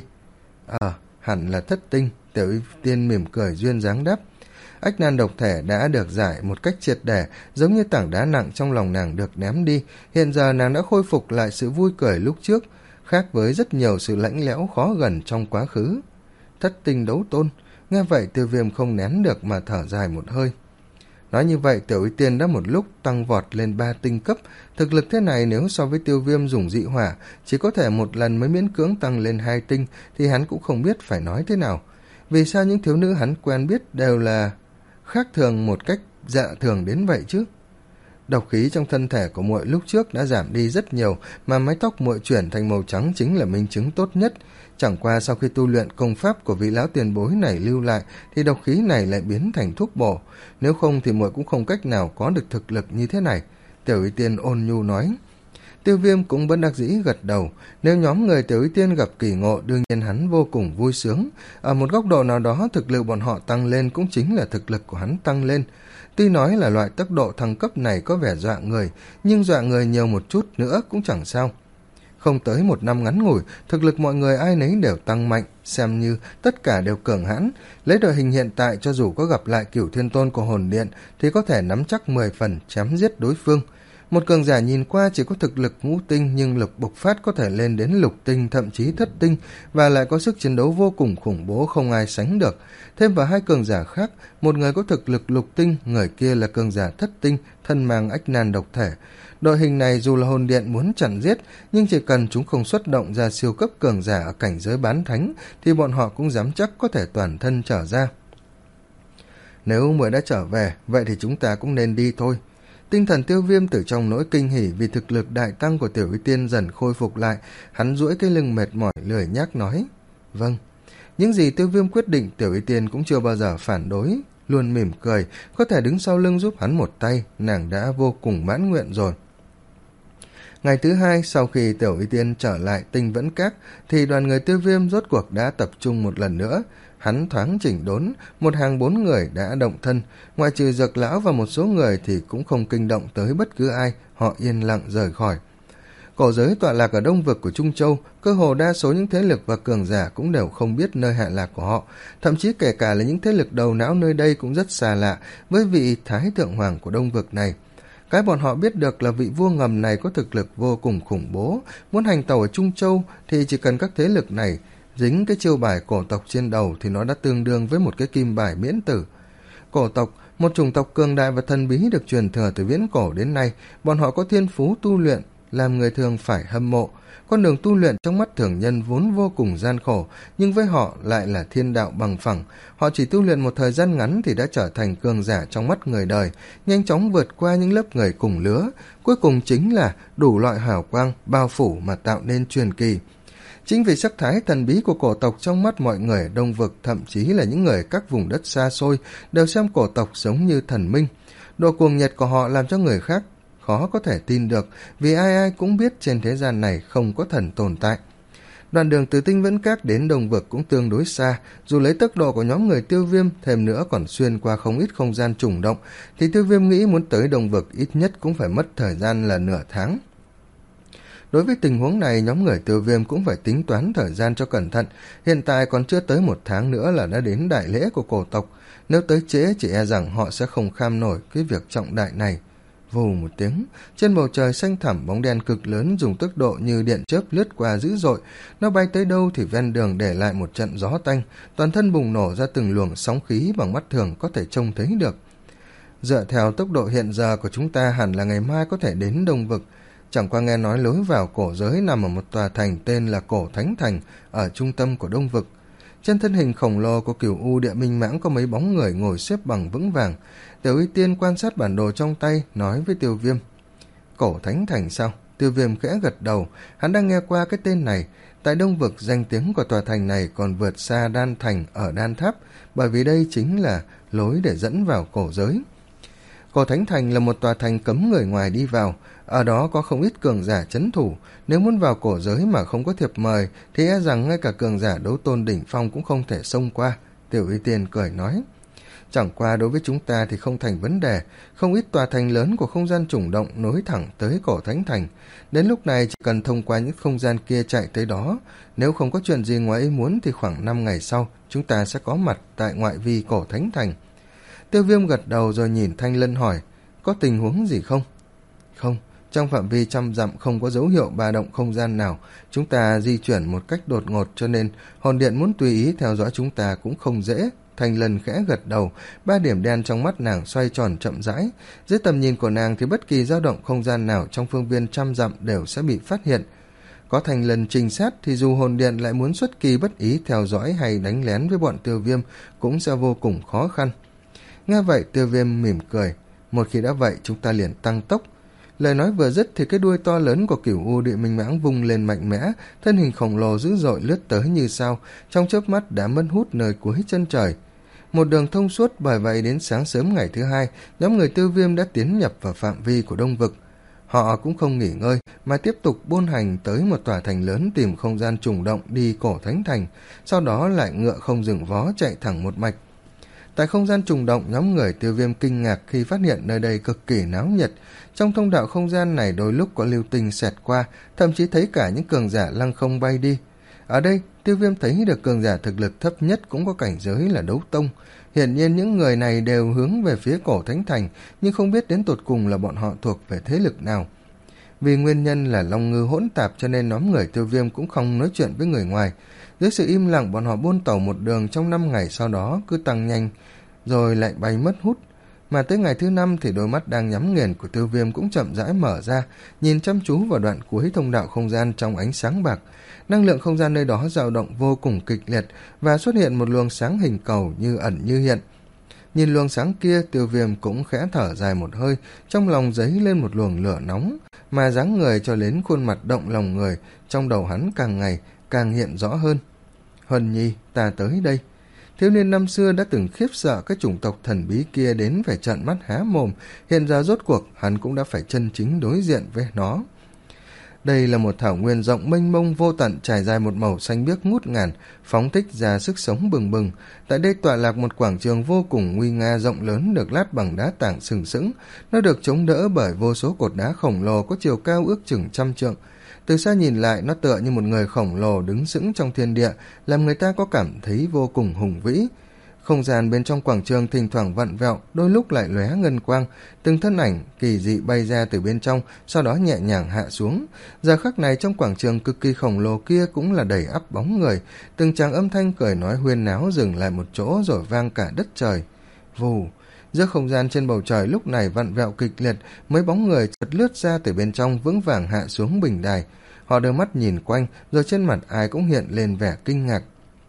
Speaker 1: Ờ, hẳn là thất tinh. Tiểu Y Tiên mỉm cười duyên dáng đáp. Ách nan độc thể đã được giải một cách triệt để, giống như tảng đá nặng trong lòng nàng được ném đi. Hiện giờ nàng đã khôi phục lại sự vui cười lúc trước, khác với rất nhiều sự lãnh lẽo khó gần trong quá khứ. Thất tinh đấu tôn. Nghe vậy Tiêu Viêm không nén được mà thở dài một hơi. Nói như vậy, Tiểu Y Tiên đã một lúc tăng vọt lên ba tinh cấp. Thực lực thế này nếu so với Tiêu Viêm dùng dị hỏa chỉ có thể một lần mới miễn cưỡng tăng lên hai tinh thì hắn cũng không biết phải nói thế nào. Vì sao những thiếu nữ hắn quen biết đều là khác thường một cách dạ thường đến vậy chứ? Độc khí trong thân thể của muội lúc trước đã giảm đi rất nhiều, mà mái tóc muội chuyển thành màu trắng chính là minh chứng tốt nhất. Chẳng qua sau khi tu luyện công pháp của vị lão tiền bối này lưu lại thì độc khí này lại biến thành thuốc bổ, nếu không thì muội cũng không cách nào có được thực lực như thế này. Tiểu Y Tiên ôn nhu nói. Tiêu Viêm cũng bất đắc dĩ gật đầu. Nếu nhóm người Tiểu Y Tiên gặp kỳ ngộ, đương nhiên hắn vô cùng vui sướng. Ở một góc độ nào đó, thực lực bọn họ tăng lên cũng chính là thực lực của hắn tăng lên. Tuy nói là loại tốc độ thăng cấp này có vẻ dọa người, nhưng dọa người nhiều một chút nữa cũng chẳng sao. Không tới một năm ngắn ngủi, thực lực mọi người ai nấy đều tăng mạnh, xem như tất cả đều cường hãn. Lấy đội hình hiện tại, cho dù có gặp lại Cửu Thiên Tôn của Hồn Điện thì có thể nắm chắc mười phần chém giết đối phương. Một cường giả nhìn qua chỉ có thực lực ngũ tinh, nhưng lực bộc phát có thể lên đến lục tinh, thậm chí thất tinh, và lại có sức chiến đấu vô cùng khủng bố không ai sánh được. Thêm vào hai cường giả khác, một người có thực lực lục tinh, người kia là cường giả thất tinh, thân mang ách nan độc thể. Đội hình này dù là Hồn Điện muốn chặn giết, nhưng chỉ cần chúng không xuất động ra siêu cấp cường giả ở cảnh giới bán thánh thì bọn họ cũng dám chắc có thể toàn thân trở ra. Nếu muội đã trở về, vậy thì chúng ta cũng nên đi thôi. Tinh thần Tiêu Viêm từ trong nỗi kinh hỉ vì thực lực đại tăng của Tiểu Y Tiên dần khôi phục lại, hắn duỗi cái lưng mệt mỏi lười nhác nói. Vâng. Những gì Tiêu Viêm quyết định, Tiểu Y Tiên cũng chưa bao giờ phản đối, luôn mỉm cười, có thể đứng sau lưng giúp hắn một tay, nàng đã vô cùng mãn nguyện rồi. Ngày thứ hai, sau khi Tiểu Y Tiên trở lại Tinh Vẫn Các, thì đoàn người Tiêu Viêm rốt cuộc đã tập trung một lần nữa. Hắn thoáng chỉnh đốn, một hàng bốn người đã động thân, ngoại trừ Dược Lão và một số người thì cũng không kinh động tới bất cứ ai, họ yên lặng rời khỏi. Cổ giới tọa lạc ở đông vực của Trung Châu, cơ hồ đa số những thế lực và cường giả cũng đều không biết nơi hạ lạc của họ, thậm chí kể cả là những thế lực đầu não nơi đây cũng rất xa lạ với vị Thái Thượng Hoàng của đông vực này. Cái bọn họ biết được là vị vua ngầm này có thực lực vô cùng khủng bố, muốn hành tẩu ở Trung Châu thì chỉ cần các thế lực này dính cái chiêu bài cổ tộc trên đầu thì nó đã tương đương với một cái kim bài miễn tử. Cổ tộc, một chủng tộc cường đại và thần bí được truyền thừa từ viễn cổ đến nay, bọn họ có thiên phú tu luyện, làm người thường phải hâm mộ. Con đường tu luyện trong mắt thường nhân vốn vô cùng gian khổ, nhưng với họ lại là thiên đạo bằng phẳng. Họ chỉ tu luyện một thời gian ngắn thì đã trở thành cường giả trong mắt người đời, nhanh chóng vượt qua những lớp người cùng lứa. Cuối cùng chính là đủ loại hào quang, bao phủ mà tạo nên truyền kỳ. Chính vì sắc thái thần bí của cổ tộc trong mắt mọi người ở đông vực, thậm chí là những người các vùng đất xa xôi, đều xem cổ tộc giống như thần minh. Độ cuồng nhiệt của họ làm cho người khác khó có thể tin được, vì ai ai cũng biết trên thế gian này không có thần tồn tại. Đoạn đường từ Tinh Vẫn Các đến đông vực cũng tương đối xa, dù lấy tốc độ của nhóm người Tiêu Viêm thêm nữa còn xuyên qua không ít không gian trùng động, thì Tiêu Viêm nghĩ muốn tới đông vực ít nhất cũng phải mất thời gian là nửa tháng. Đối với tình huống này, nhóm người Tiêu Viêm cũng phải tính toán thời gian cho cẩn thận. Hiện tại còn chưa tới một tháng nữa là đã đến đại lễ của cổ tộc. Nếu tới trễ chỉ e rằng họ sẽ không kham nổi cái việc trọng đại này. Vù một tiếng, trên bầu trời xanh thẳm bóng đen cực lớn dùng tốc độ như điện chớp lướt qua dữ dội. Nó bay tới đâu thì ven đường để lại một trận gió tanh, toàn thân bùng nổ ra từng luồng sóng khí bằng mắt thường có thể trông thấy được. Dựa theo tốc độ hiện giờ của chúng ta hẳn là ngày mai có thể đến Đông Vực. Chẳng qua nghe nói lối vào cổ giới nằm ở một tòa thành tên là Cổ Thánh Thành, ở trung tâm của Đông Vực. Trên thân hình khổng lồ của Cửu U Địa Minh Mãng có mấy bóng người ngồi xếp bằng vững vàng. Tiểu Y Tiên quan sát bản đồ trong tay, nói với Tiêu Viêm. Cổ Thánh Thành sao? Tiêu Viêm khẽ gật đầu, hắn đang nghe qua cái tên này. Tại Đông Vực, danh tiếng của tòa thành này còn vượt xa Đan Thành ở Đan Tháp, bởi vì đây chính là lối để dẫn vào cổ giới. Cổ Thánh Thành là một tòa thành cấm người ngoài đi vào, ở đó có không ít cường giả trấn thủ, nếu muốn vào cổ giới mà không có thiệp mời thì e rằng ngay cả cường giả đấu tôn đỉnh phong cũng không thể xông qua. Tiểu Y Tiên cười nói, chẳng qua đối với chúng ta thì không thành vấn đề, không ít tòa thành lớn của không gian chủng động nối thẳng tới Cổ Thánh Thành, đến lúc này chỉ cần thông qua những không gian kia chạy tới đó, nếu không có chuyện gì ngoài ý muốn thì khoảng năm ngày sau chúng ta sẽ có mặt tại ngoại vi Cổ Thánh Thành. Tiêu Viêm gật đầu rồi nhìn Thanh Lân hỏi, có tình huống gì không? Không, trong phạm vi trăm dặm không có dấu hiệu ba động không gian nào, chúng ta di chuyển một cách đột ngột cho nên hồn điện muốn tùy ý theo dõi chúng ta cũng không dễ. Thanh Lân khẽ gật đầu, ba điểm đen trong mắt nàng xoay tròn chậm rãi, dưới tầm nhìn của nàng thì bất kỳ dao động không gian nào trong phương viên trăm dặm đều sẽ bị phát hiện. Có Thanh Lân trinh sát thì dù hồn điện lại muốn xuất kỳ bất ý theo dõi hay đánh lén với bọn Tiêu Viêm cũng sẽ vô cùng khó khăn. Nghe vậy Tiêu Viêm mỉm cười, một khi đã vậy chúng ta liền tăng tốc. Lời nói vừa dứt thì cái đuôi to lớn của Cửu U Địa Minh Mãng vung lên mạnh mẽ, thân hình khổng lồ dữ dội lướt tới như sao, trong chớp mắt đã mất hút nơi cuối chân trời. Một đường thông suốt, bởi vậy đến sáng sớm ngày thứ hai, nhóm người Tiêu Viêm đã tiến nhập vào phạm vi của Đông Vực. Họ cũng không nghỉ ngơi mà tiếp tục buôn hành tới một tòa thành lớn tìm không gian trùng động đi Cổ Thánh Thành, sau đó lại ngựa không dừng vó chạy thẳng một mạch. Tại không gian trùng động, nhóm người Tiêu Viêm kinh ngạc khi phát hiện nơi đây cực kỳ náo nhiệt. Trong thông đạo không gian này đôi lúc có lưu tinh xẹt qua, thậm chí thấy cả những cường giả lăng không bay đi. Ở đây, Tiêu Viêm thấy được cường giả thực lực thấp nhất cũng có cảnh giới là đấu tông. Hiển nhiên những người này đều hướng về phía Cổ Thánh Thành, nhưng không biết đến tột cùng là bọn họ thuộc về thế lực nào. Vì nguyên nhân là long ngư hỗn tạp cho nên nhóm người Tiêu Viêm cũng không nói chuyện với người ngoài. Dưới sự im lặng, bọn họ buôn tàu một đường trong năm ngày, sau đó cứ tăng nhanh rồi lại bay mất hút. Mà tới ngày thứ năm thì đôi mắt đang nhắm nghiền của Tiêu Viêm cũng chậm rãi mở ra, nhìn chăm chú vào đoạn cuối thông đạo không gian trong ánh sáng bạc. Năng lượng không gian nơi đó dao động vô cùng kịch liệt và xuất hiện một luồng sáng hình cầu như ẩn như hiện. Nhìn luồng sáng kia, Tiêu Viêm cũng khẽ thở dài một hơi, trong lòng dấy lên một luồng lửa nóng, mà dáng người cho đến khuôn mặt động lòng người trong đầu hắn càng ngày càng hiện rõ hơn. Huân Nhi, ta tới đây. Thiếu niên năm xưa đã từng khiếp sợ cái chủng tộc thần bí kia đến phải trợn mắt há mồm, hiện giờ rốt cuộc hắn cũng đã phải chân chính đối diện với nó. Đây là một thảo nguyên rộng mênh mông vô tận, trải dài một màu xanh biếc ngút ngàn, phóng thích ra sức sống bừng bừng. Tại đây tọa lạc một quảng trường vô cùng nguy nga rộng lớn, được lát bằng đá tảng sừng sững. Nó được chống đỡ bởi vô số cột đá khổng lồ có chiều cao ước chừng trăm trượng. Từ xa nhìn lại, nó tựa như một người khổng lồ đứng sững trong thiên địa, làm người ta có cảm thấy vô cùng hùng vĩ. Không gian bên trong quảng trường thỉnh thoảng vặn vẹo, đôi lúc lại lóe ngân quang, từng thân ảnh kỳ dị bay ra từ bên trong, sau đó nhẹ nhàng hạ xuống. Giờ khắc này trong quảng trường cực kỳ khổng lồ kia cũng là đầy ắp bóng người, từng tràng âm thanh cười nói huyên náo dừng lại một chỗ rồi vang cả đất trời. Vù, giữa không gian trên bầu trời lúc này vặn vẹo kịch liệt, mấy bóng người chợt lướt ra từ bên trong vững vàng hạ xuống bình đài. Họ đưa mắt nhìn quanh, rồi trên mặt ai cũng hiện lên vẻ kinh ngạc.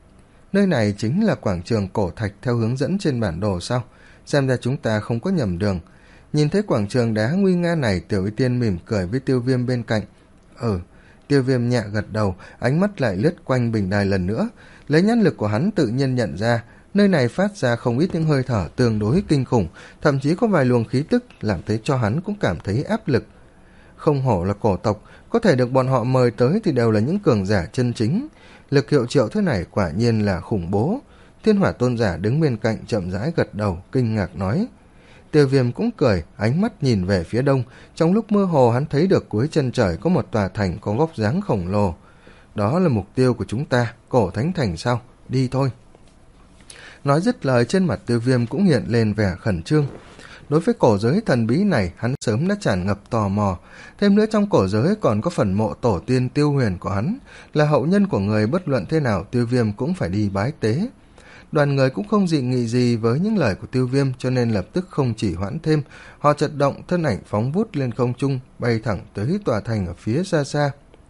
Speaker 1: Nơi này chính là quảng trường cổ thạch theo hướng dẫn trên bản đồ sao? Xem ra chúng ta không có nhầm đường. Nhìn thấy quảng trường đá nguy nga này, Tiểu Y Tiên mỉm cười với Tiêu Viêm bên cạnh. Ừ, Tiêu Viêm nhẹ gật đầu, ánh mắt lại lướt quanh bình đài lần nữa. Lấy nhãn lực của hắn tự nhiên nhận ra, nơi này phát ra không ít những hơi thở tương đối kinh khủng, thậm chí có vài luồng khí tức làm thấy cho hắn cũng cảm thấy áp lực. Không hổ là cổ tộc, có thể được bọn họ mời tới thì đều là những cường giả chân chính. Lực hiệu triệu thế này quả nhiên là khủng bố. Thiên Hỏa Tôn giả đứng bên cạnh chậm rãi gật đầu, kinh ngạc nói. Tiêu Viêm cũng cười, ánh mắt nhìn về phía đông. Trong lúc mơ hồ hắn thấy được cuối chân trời có một tòa thành có vóc dáng khổng lồ. Đó là mục tiêu của chúng ta, Cổ Thánh Thành sao? Đi thôi. Nói dứt lời, trên mặt Tiêu Viêm cũng hiện lên vẻ khẩn trương. Đối với cổ giới thần bí này, hắn sớm đã tràn ngập tò mò. Thêm nữa trong cổ giới còn có phần mộ tổ tiên Tiêu Huyền của hắn, là hậu nhân của người bất luận thế nào Tiêu Viêm cũng phải đi bái tế. Đoàn người cũng không dị nghị gì với những lời của Tiêu Viêm, cho nên lập tức không chỉ hoãn thêm, họ chợt động thân ảnh phóng vút lên không trung, bay thẳng tới tòa thành ở phía xa xa.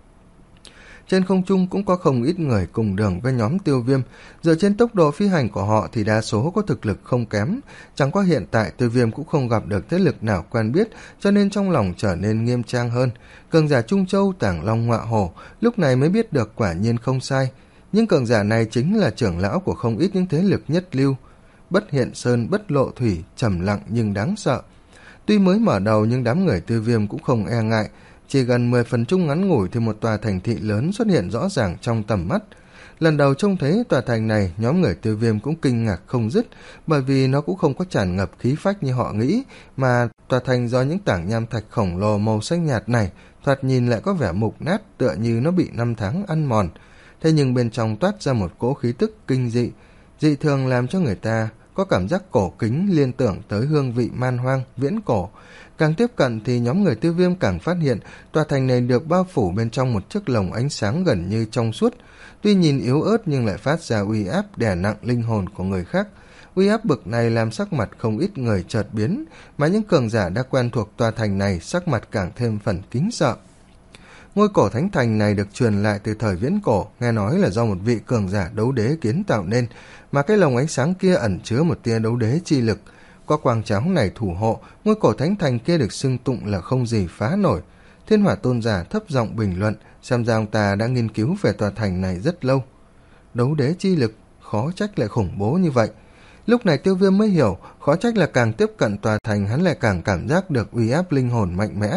Speaker 1: Trên không trung cũng có không ít người cùng đường với nhóm Tiêu Viêm, dựa trên tốc độ phi hành của họ thì đa số có thực lực không kém, chẳng qua hiện tại Tiêu Viêm cũng không gặp được thế lực nào quen biết, cho nên trong lòng trở nên nghiêm trang hơn. Cường giả Trung Châu Tảng Long Ngọa Hổ lúc này mới biết được quả nhiên không sai, nhưng cường giả này chính là trưởng lão của không ít những thế lực nhất lưu, bất hiện sơn bất lộ thủy, trầm lặng nhưng đáng sợ. Tuy mới mở đầu nhưng đám người Tiêu Viêm cũng không e ngại, chỉ gần mười phần chung ngắn ngủi thì một tòa thành thị lớn xuất hiện rõ ràng trong tầm mắt. Lần đầu trông thấy tòa thành này, nhóm người Tiêu Viêm cũng kinh ngạc không dứt, bởi vì nó cũng không có tràn ngập khí phách như họ nghĩ, mà tòa thành do những tảng nham thạch khổng lồ màu xanh nhạt này thoạt nhìn lại có vẻ mục nát, tựa như nó bị năm tháng ăn mòn. Thế nhưng bên trong toát ra một cỗ khí tức kinh dị, dị thường làm cho người ta có cảm giác cổ kính, liên tưởng tới hương vị man hoang, viễn cổ. Càng tiếp cận thì nhóm người Tiêu Viêm càng phát hiện tòa thành này được bao phủ bên trong một chiếc lồng ánh sáng gần như trong suốt. Tuy nhìn yếu ớt nhưng lại phát ra uy áp đè nặng linh hồn của người khác. Uy áp bực này làm sắc mặt không ít người chợt biến, mà những cường giả đã quen thuộc tòa thành này sắc mặt càng thêm phần kính sợ. Ngôi cổ thánh thành này được truyền lại từ thời viễn cổ, nghe nói là do một vị cường giả đấu đế kiến tạo nên, mà cái lồng ánh sáng kia ẩn chứa một tia đấu đế chi lực. Có quang cháo này thủ hộ, ngôi cổ thánh thành kia được xưng tụng là không gì phá nổi. Thiên Hỏa tôn giả thấp giọng bình luận, xem ra ông ta đã nghiên cứu về tòa thành này rất lâu. Đấu đế chi lực, khó trách lại khủng bố như vậy. Lúc này Tiêu Viêm mới hiểu, khó trách là càng tiếp cận tòa thành hắn lại càng cảm giác được uy áp linh hồn mạnh mẽ.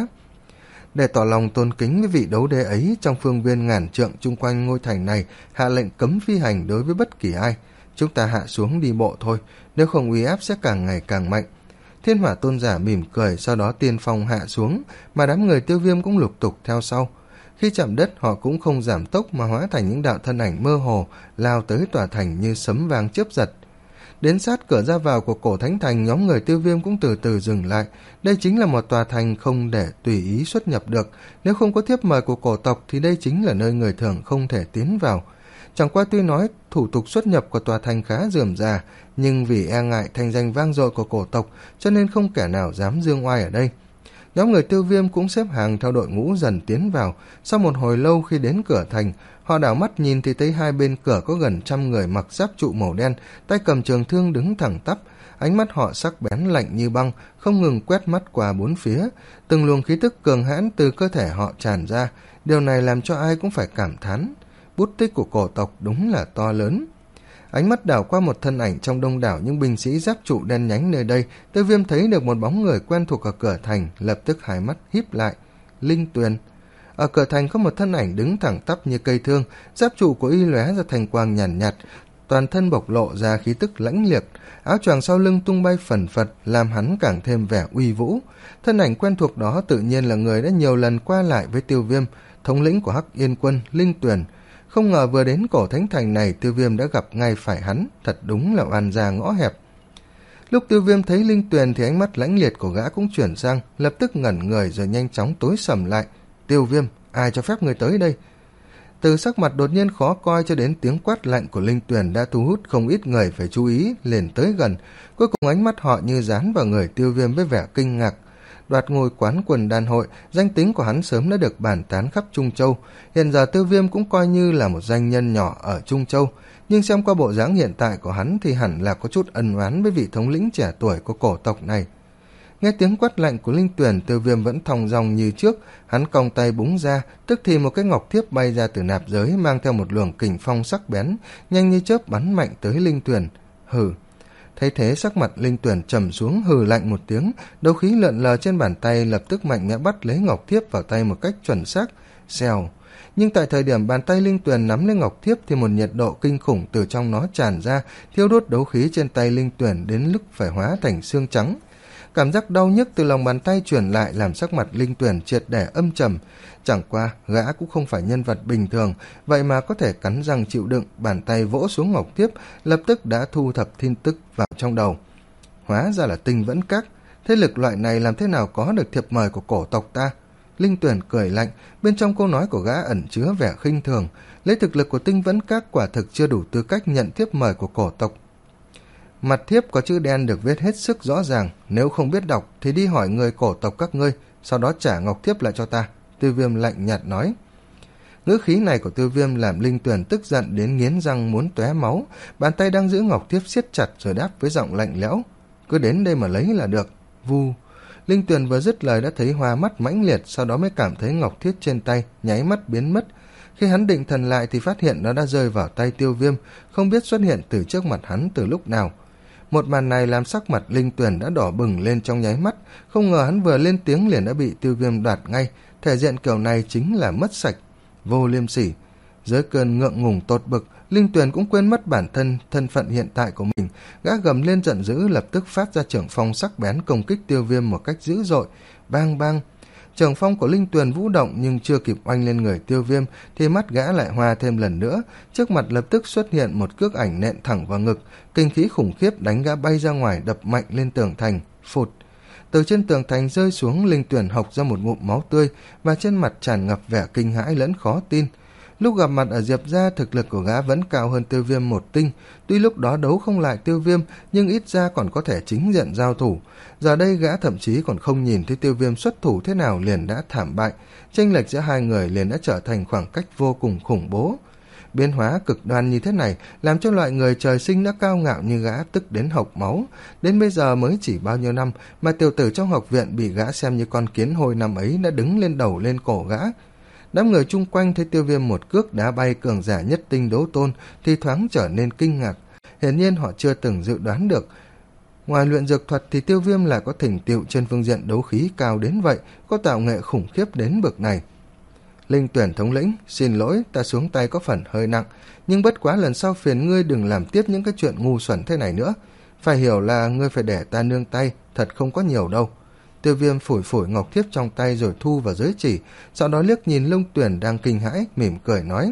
Speaker 1: Để tỏ lòng tôn kính với vị đấu đế ấy, trong phương viên ngàn trượng chung quanh ngôi thành này hạ lệnh cấm phi hành đối với bất kỳ ai. Chúng ta hạ xuống đi bộ thôi, nếu không uy áp sẽ càng ngày càng mạnh. Thiên Hỏa tôn giả mỉm cười, sau đó tiên phong hạ xuống, mà đám người Tiêu Viêm cũng lục tục theo sau. Khi chạm đất họ cũng không giảm tốc mà hóa thành những đạo thân ảnh mơ hồ, lao tới tòa thành như sấm vang chớp giật. Đến sát cửa ra vào của cổ thánh thành, nhóm người Tiêu Viêm cũng từ từ dừng lại. Đây chính là một tòa thành không để tùy ý xuất nhập được, nếu không có thiếp mời của cổ tộc thì đây chính là nơi người thường không thể tiến vào. Chẳng qua tuy nói thủ tục xuất nhập của tòa thành khá rườm rà, nhưng vì e ngại thành danh vang dội của cổ tộc cho nên không kẻ nào dám dương oai ở đây. Nhóm người Tiêu Viêm cũng xếp hàng theo đội ngũ dần tiến vào. Sau một hồi lâu khi đến cửa thành, họ đảo mắt nhìn thì thấy hai bên cửa có gần trăm người mặc giáp trụ màu đen, tay cầm trường thương đứng thẳng tắp. Ánh mắt họ sắc bén lạnh như băng, không ngừng quét mắt qua bốn phía. Từng luồng khí tức cường hãn từ cơ thể họ tràn ra, điều này làm cho ai cũng phải cảm thán. Bút tích của cổ tộc đúng là to lớn. Ánh mắt đảo qua một thân ảnh trong đông đảo những binh sĩ giáp trụ đen nhánh nơi đây, Tiêu Viêm thấy được một bóng người quen thuộc ở cửa thành, lập tức hai mắt híp lại. Linh Tuyền. Ở cửa thành có một thân ảnh đứng thẳng tắp như cây thương, giáp trụ của y lóe ra thành quang nhàn nhạt, nhạt, toàn thân bộc lộ ra khí tức lãnh liệt, áo choàng sau lưng tung bay phần phật, làm hắn càng thêm vẻ uy vũ. Thân ảnh quen thuộc đó tự nhiên là người đã nhiều lần qua lại với Tiêu Viêm, thống lĩnh của Hắc Yên quân, Linh Tuyền. Không ngờ vừa đến cổ thánh thành này, Tiêu Viêm đã gặp ngay phải hắn, thật đúng là oan gia ngõ hẹp. Lúc Tiêu Viêm thấy Linh Tuyền thì ánh mắt lãnh liệt của gã cũng chuyển sang, lập tức ngẩn người rồi nhanh chóng tối sầm lại. Tiêu Viêm, ai cho phép người tới đây? Từ sắc mặt đột nhiên khó coi cho đến tiếng quát lạnh của Linh Tuyền đã thu hút không ít người phải chú ý, liền tới gần. Cuối cùng ánh mắt họ như dán vào người Tiêu Viêm với vẻ kinh ngạc. Đoạt ngôi quán quân đan hội, danh tính của hắn sớm đã được bàn tán khắp Trung Châu. Hiện giờ Tiêu Viêm cũng coi như là một danh nhân nhỏ ở Trung Châu, nhưng xem qua bộ dáng hiện tại của hắn thì hẳn là có chút ân oán với vị thống lĩnh trẻ tuổi của cổ tộc này. Nghe tiếng quát lạnh của Linh Tuyền, Tiêu Viêm vẫn thong dong như trước, hắn cong tay búng ra, tức thì một cái ngọc thiếp bay ra từ nạp giới mang theo một luồng kình phong sắc bén, nhanh như chớp bắn mạnh tới Linh Tuyền. Hừ. Thấy thế sắc mặt Linh Tuyền trầm xuống, hừ lạnh một tiếng, đấu khí lượn lờ trên bàn tay lập tức mạnh mẽ bắt lấy ngọc thiếp vào tay một cách chuẩn xác. Xèo. Nhưng tại thời điểm bàn tay Linh Tuyền nắm lấy ngọc thiếp thì một nhiệt độ kinh khủng từ trong nó tràn ra, thiêu đốt đấu khí trên tay Linh Tuyền đến lúc phải hóa thành xương trắng. Cảm giác đau nhức từ lòng bàn tay truyền lại làm sắc mặt Linh Tuyền triệt để âm trầm. Chẳng qua, gã cũng không phải nhân vật bình thường, vậy mà có thể cắn răng chịu đựng, bàn tay vỗ xuống ngọc thiếp, lập tức đã thu thập tin tức vào trong đầu. Hóa ra là tinh vẫn các. thế lực loại này làm thế nào có được thiệp mời của cổ tộc ta? Linh Tuyền cười lạnh, bên trong câu nói của gã ẩn chứa vẻ khinh thường, lấy thực lực của Tinh Vẫn Các quả thực chưa đủ tư cách nhận thiếp mời của cổ tộc. Mặt thiếp có chữ đen được viết hết sức rõ ràng, nếu không biết đọc thì đi hỏi người cổ tộc các ngươi, sau đó trả ngọc thiếp lại cho ta. Tiêu Viêm lạnh nhạt nói. Ngữ khí này của Tiêu Viêm làm Linh Tuyền tức giận đến nghiến răng muốn tóe máu, bàn tay đang giữ ngọc thiếp siết chặt rồi đáp với giọng lạnh lẽo. Cứ đến đây mà lấy là được. Vu. Linh Tuyền vừa dứt lời đã thấy hoa mắt mãnh liệt, sau đó mới cảm thấy ngọc thiết trên tay nháy mắt biến mất. Khi hắn định thần lại thì phát hiện nó đã rơi vào tay Tiêu Viêm, không biết xuất hiện từ trước mặt hắn từ lúc nào. Một màn này làm sắc mặt Linh Tuyền đã đỏ bừng lên trong nháy mắt, không ngờ hắn vừa lên tiếng liền đã bị Tiêu Viêm đoạt ngay, thể diện kiểu này chính là mất sạch, vô liêm sỉ. Dưới cơn ngượng ngùng tột bực, Linh Tuyền cũng quên mất bản thân, thân phận hiện tại của mình, gã gầm lên giận dữ lập tức phát ra trưởng phong sắc bén công kích Tiêu Viêm một cách dữ dội, bang bang. Trưởng phong của Linh Tuyền vũ động nhưng chưa kịp oanh lên người Tiêu Viêm thì mắt gã lại hoa thêm lần nữa, trước mặt lập tức xuất hiện một cước ảnh nện thẳng vào ngực, kinh khí khủng khiếp đánh gã bay ra ngoài, đập mạnh lên tường thành, phụt. Từ trên tường thành rơi xuống, Linh Tuyền hộc ra một ngụm máu tươi và trên mặt tràn ngập vẻ kinh hãi lẫn khó tin. Lúc gặp mặt ở Diệp gia, thực lực của gã vẫn cao hơn Tiêu Viêm một tinh, tuy lúc đó đấu không lại Tiêu Viêm nhưng ít ra còn có thể chính diện giao thủ. Giờ đây gã thậm chí còn không nhìn thấy Tiêu Viêm xuất thủ thế nào liền đã thảm bại, chênh lệch giữa hai người liền đã trở thành khoảng cách vô cùng khủng bố. Biến hóa cực đoan như thế này làm cho loại người trời sinh đã cao ngạo như gã tức đến hộc máu. Đến bây giờ mới chỉ bao nhiêu năm mà tiểu tử trong học viện bị gã xem như con kiến hôi năm ấy đã đứng lên đầu lên cổ gã. Đám người chung quanh thấy Tiêu Viêm một cước đá bay cường giả nhất tinh đấu tôn thì thoáng trở nên kinh ngạc. Hiển nhiên họ chưa từng dự đoán được, ngoài luyện dược thuật thì Tiêu Viêm lại có thành tựu trên phương diện đấu khí cao đến vậy, có tạo nghệ khủng khiếp đến bậc này. Linh Tuyển thống lĩnh, xin lỗi, ta xuống tay có phần hơi nặng, nhưng bất quá lần sau phiền ngươi đừng làm tiếp những cái chuyện ngu xuẩn thế này nữa. Phải hiểu là ngươi phải để ta nương tay, thật không có nhiều đâu. Tiêu Viêm phủi phủi ngọc thiếp trong tay rồi thu vào giới chỉ, sau đó liếc nhìn Linh Tuyển đang kinh hãi, mỉm cười nói.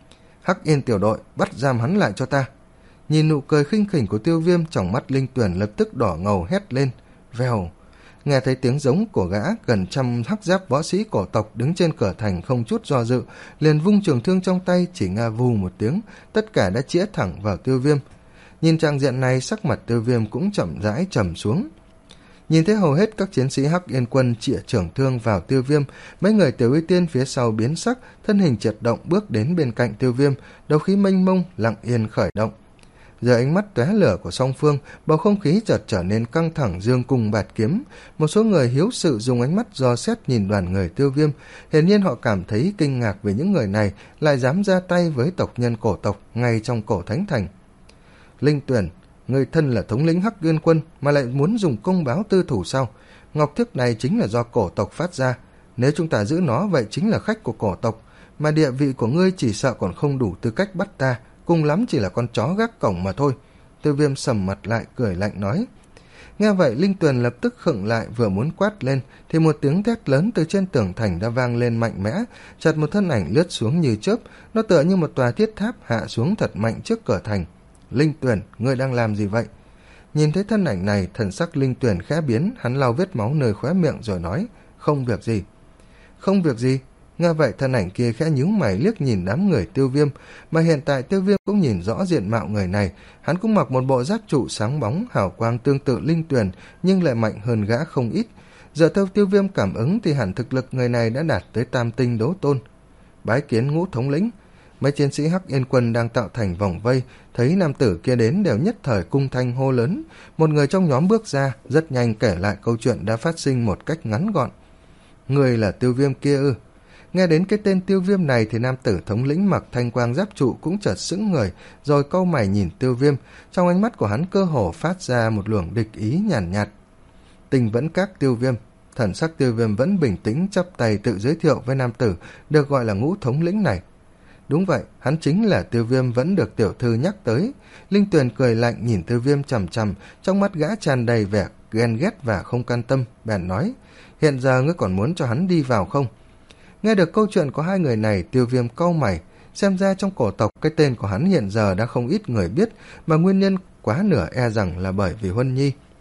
Speaker 1: Hắc Yên tiểu đội, bắt giam hắn lại cho ta. Nhìn nụ cười khinh khỉnh của Tiêu Viêm, trong mắt Linh Tuyển lập tức đỏ ngầu hét lên, vèo. Nghe thấy tiếng giống của gã, gần trăm hắc giáp võ sĩ cổ tộc đứng trên cửa thành không chút do dự, liền vung trường thương trong tay, chỉ nghe vù một tiếng, tất cả đã chĩa thẳng vào Tiêu Viêm. Nhìn trang diện này, sắc mặt Tiêu Viêm cũng chậm rãi trầm xuống. Nhìn thấy hầu hết các chiến sĩ Hắc Yên quân chĩa trưởng thương vào Tiêu Viêm, mấy người Tiểu Uy Tiên phía sau biến sắc, thân hình chợt động bước đến bên cạnh Tiêu Viêm, đấu khí mênh mông lặng yên khởi động. Giờ ánh mắt tóe lửa của song phương, bầu không khí chợt trở nên căng thẳng, dương cung bạt kiếm. Một số người hiếu sự dùng ánh mắt dò xét nhìn đoàn người Tiêu Viêm, hiển nhiên họ cảm thấy kinh ngạc về những người này lại dám ra tay với tộc nhân cổ tộc ngay trong cổ thánh thành. Linh Tuyển, người thân là thống lĩnh Hắc Yên quân mà lại muốn dùng công báo tư thủ sao? Ngọc thiếp này chính là do cổ tộc phát ra, nếu chúng ta giữ nó vậy chính là khách của cổ tộc, mà địa vị của ngươi chỉ sợ còn không đủ tư cách bắt ta, cùng lắm chỉ là con chó gác cổng mà thôi. Tiêu Viêm sầm mặt lại cười lạnh nói. Nghe vậy Linh Tuyền lập tức khựng lại, vừa muốn quát lên thì một tiếng thét lớn từ trên tường thành đã vang lên mạnh mẽ, chợt một thân ảnh lướt xuống như chớp, nó tựa như một tòa thiết tháp hạ xuống thật mạnh trước cửa thành. Linh Tuyền, ngươi đang làm gì vậy? Nhìn thấy thân ảnh này, thần sắc Linh Tuyền khẽ biến, hắn lau vết máu nơi khóe miệng rồi nói, không việc gì. Không việc gì? Nghe vậy thân ảnh kia khẽ nhíu mày liếc nhìn đám người Tiêu Viêm, mà hiện tại Tiêu Viêm cũng nhìn rõ diện mạo người này, hắn cũng mặc một bộ giáp trụ sáng bóng, hào quang tương tự Linh Tuyền nhưng lại mạnh hơn gã không ít. Giờ theo Tiêu Viêm cảm ứng thì hẳn thực lực người này đã đạt tới tam tinh đấu tôn. Bái kiến Ngũ thống lĩnh. Mấy chiến sĩ Hắc Yên quân đang tạo thành vòng vây, thấy nam tử kia đến đều nhất thời cung thanh hô lớn. Một người trong nhóm bước ra, rất nhanh kể lại câu chuyện đã phát sinh một cách ngắn gọn. Người là Tiêu Viêm kia ư? Nghe đến cái tên Tiêu Viêm này thì nam tử thống lĩnh mặc thanh quang giáp trụ cũng chợt sững người, rồi cau mày nhìn Tiêu Viêm, trong ánh mắt của hắn cơ hồ phát ra một luồng địch ý nhàn nhạt, nhạt. Tình vẫn các Tiêu Viêm. Thần sắc Tiêu Viêm vẫn bình tĩnh chắp tay tự giới thiệu với nam tử được gọi là Ngũ thống lĩnh này. Đúng vậy, hắn chính là Tiêu Viêm vẫn được tiểu thư nhắc tới. Linh Tuyền cười lạnh nhìn Tiêu Viêm chằm chằm, trong mắt gã tràn đầy vẻ ghen ghét và không can tâm, bèn nói, hiện giờ ngươi còn muốn cho hắn đi vào không? Nghe được câu chuyện của hai người này, Tiêu Viêm cau mày, xem ra trong cổ tộc cái tên của hắn hiện giờ đã không ít người biết, mà nguyên nhân quá nửa e rằng là bởi vì Huân Nhi.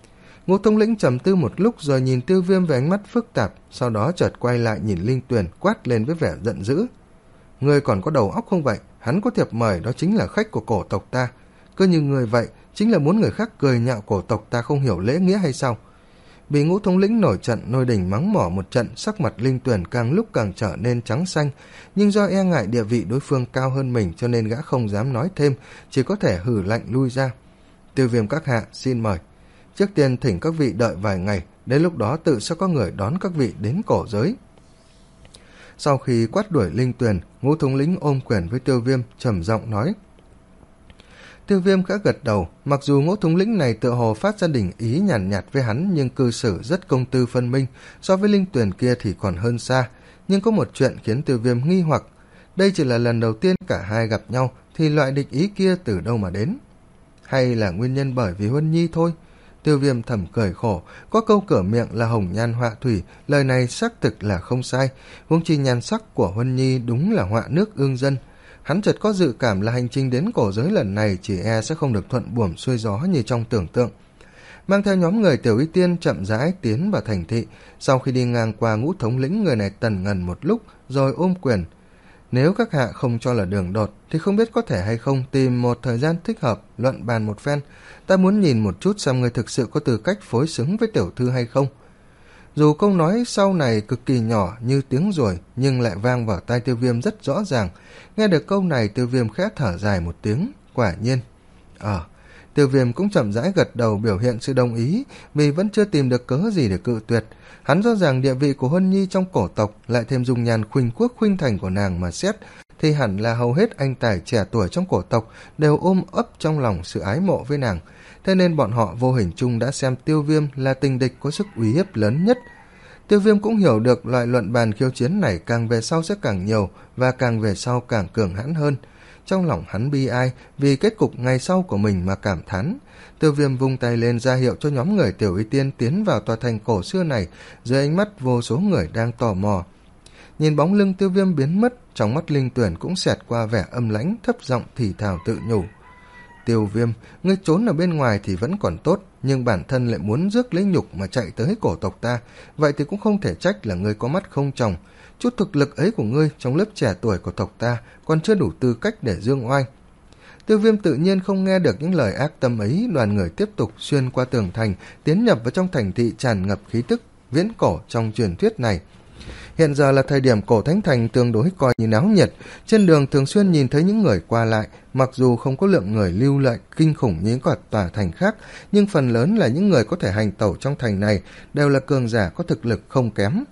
Speaker 1: Ngũ thống lĩnh trầm tư một lúc rồi nhìn Tiêu Viêm với ánh mắt phức tạp, sau đó chợt quay lại nhìn Linh Tuyền quát lên với vẻ giận dữ. Ngươi còn có đầu óc không vậy? Hắn có thiệp mời, đó chính là khách của cổ tộc ta. Cứ như người vậy, chính là muốn người khác cười nhạo cổ tộc ta không hiểu lễ nghĩa hay sao? Bị Ngũ thống lĩnh nổi trận nôi đình mắng mỏ một trận, sắc mặt Linh Tuyền càng lúc càng trở nên trắng xanh, nhưng do e ngại địa vị đối phương cao hơn mình cho nên gã không dám nói thêm, chỉ có thể hừ lạnh lui ra. Tiêu Viêm các hạ, xin mời. Trước tiên thỉnh các vị đợi vài ngày, đến lúc đó tự sẽ có người đón các vị đến cổ giới. Sau khi quát đuổi Linh Tuyền, Ngũ thống lĩnh ôm quyền với Tiêu Viêm, trầm giọng nói. Tiêu Viêm khẽ gật đầu, mặc dù Ngũ thống lĩnh này tựa hồ phát ra đình ý nhàn nhạt, nhạt với hắn, nhưng cư xử rất công tư phân minh, so với Linh Tuyền kia thì còn hơn xa. Nhưng có một chuyện khiến Tiêu Viêm nghi hoặc, đây chỉ là lần đầu tiên cả hai gặp nhau, thì loại địch ý kia từ đâu mà đến? Hay là nguyên nhân bởi vì Huân Nhi thôi? Tiêu Viêm thầm cười khổ, có câu cửa miệng là hồng nhan họa thủy, lời này xác thực là không sai, huống chi nhan sắc của Huân Nhi đúng là họa nước ương dân. Hắn chợt có dự cảm là hành trình đến cổ giới lần này chỉ e sẽ không được thuận buồm xuôi gió như trong tưởng tượng. Mang theo nhóm người Tiểu Y Tiên chậm rãi tiến vào thành thị, sau khi đi ngang qua Ngũ thống lĩnh, người này tần ngần một lúc rồi ôm quyền. Nếu các hạ không cho là đường đột thì không biết có thể hay không tìm một thời gian thích hợp luận bàn một phen. Ta muốn nhìn một chút xem người thực sự có tư cách phối xứng với tiểu thư hay không. Dù câu nói sau này cực kỳ nhỏ như tiếng ruồi nhưng lại vang vào tai Tiêu Viêm rất rõ ràng. Nghe được câu này, Tiêu Viêm khẽ thở dài một tiếng. Quả nhiên. Ờ, Tiêu Viêm cũng chậm rãi gật đầu biểu hiện sự đồng ý, vì vẫn chưa tìm được cớ gì để cự tuyệt. Hắn rõ ràng địa vị của Huân Nhi trong cổ tộc, lại thêm dung nhan khuynh quốc khuynh thành của nàng mà xét, thì hẳn là hầu hết anh tài trẻ tuổi trong cổ tộc đều ôm ấp trong lòng sự ái mộ với nàng. Thế nên bọn họ vô hình chung đã xem Tiêu Viêm là tình địch có sức uy hiếp lớn nhất. Tiêu Viêm cũng hiểu được loại luận bàn khiêu chiến này càng về sau sẽ càng nhiều, và càng về sau càng cường hãn hơn. Trong lòng hắn bi ai vì kết cục ngày sau của mình mà cảm thán. Tiêu Viêm vung tay lên ra hiệu cho nhóm người Tiểu Y Tiên tiến vào tòa thành cổ xưa này, dưới ánh mắt vô số người đang tò mò. Nhìn bóng lưng Tiêu Viêm biến mất, trong mắt Linh Tuyển cũng xẹt qua vẻ âm lãnh, thấp giọng thì thào tự nhủ. Tiêu Viêm, ngươi trốn ở bên ngoài thì vẫn còn tốt, nhưng bản thân lại muốn rước lấy nhục mà chạy tới cổ tộc ta, vậy thì cũng không thể trách là ngươi có mắt không tròng. Chút thực lực ấy của ngươi trong lớp trẻ tuổi của tộc ta còn chưa đủ tư cách để dương oai. Tiêu Viêm tự nhiên không nghe được những lời ác tâm ấy. Đoàn người tiếp tục xuyên qua tường thành, tiến nhập vào trong thành thị tràn ngập khí tức viễn cổ trong truyền thuyết này. Hiện giờ là thời điểm cổ thánh thành tương đối coi như náo nhiệt, trên đường thường xuyên nhìn thấy những người qua lại, mặc dù không có lượng người lưu lại kinh khủng như các tòa thành khác, nhưng phần lớn là những người có thể hành tẩu trong thành này đều là cường giả có thực lực không kém.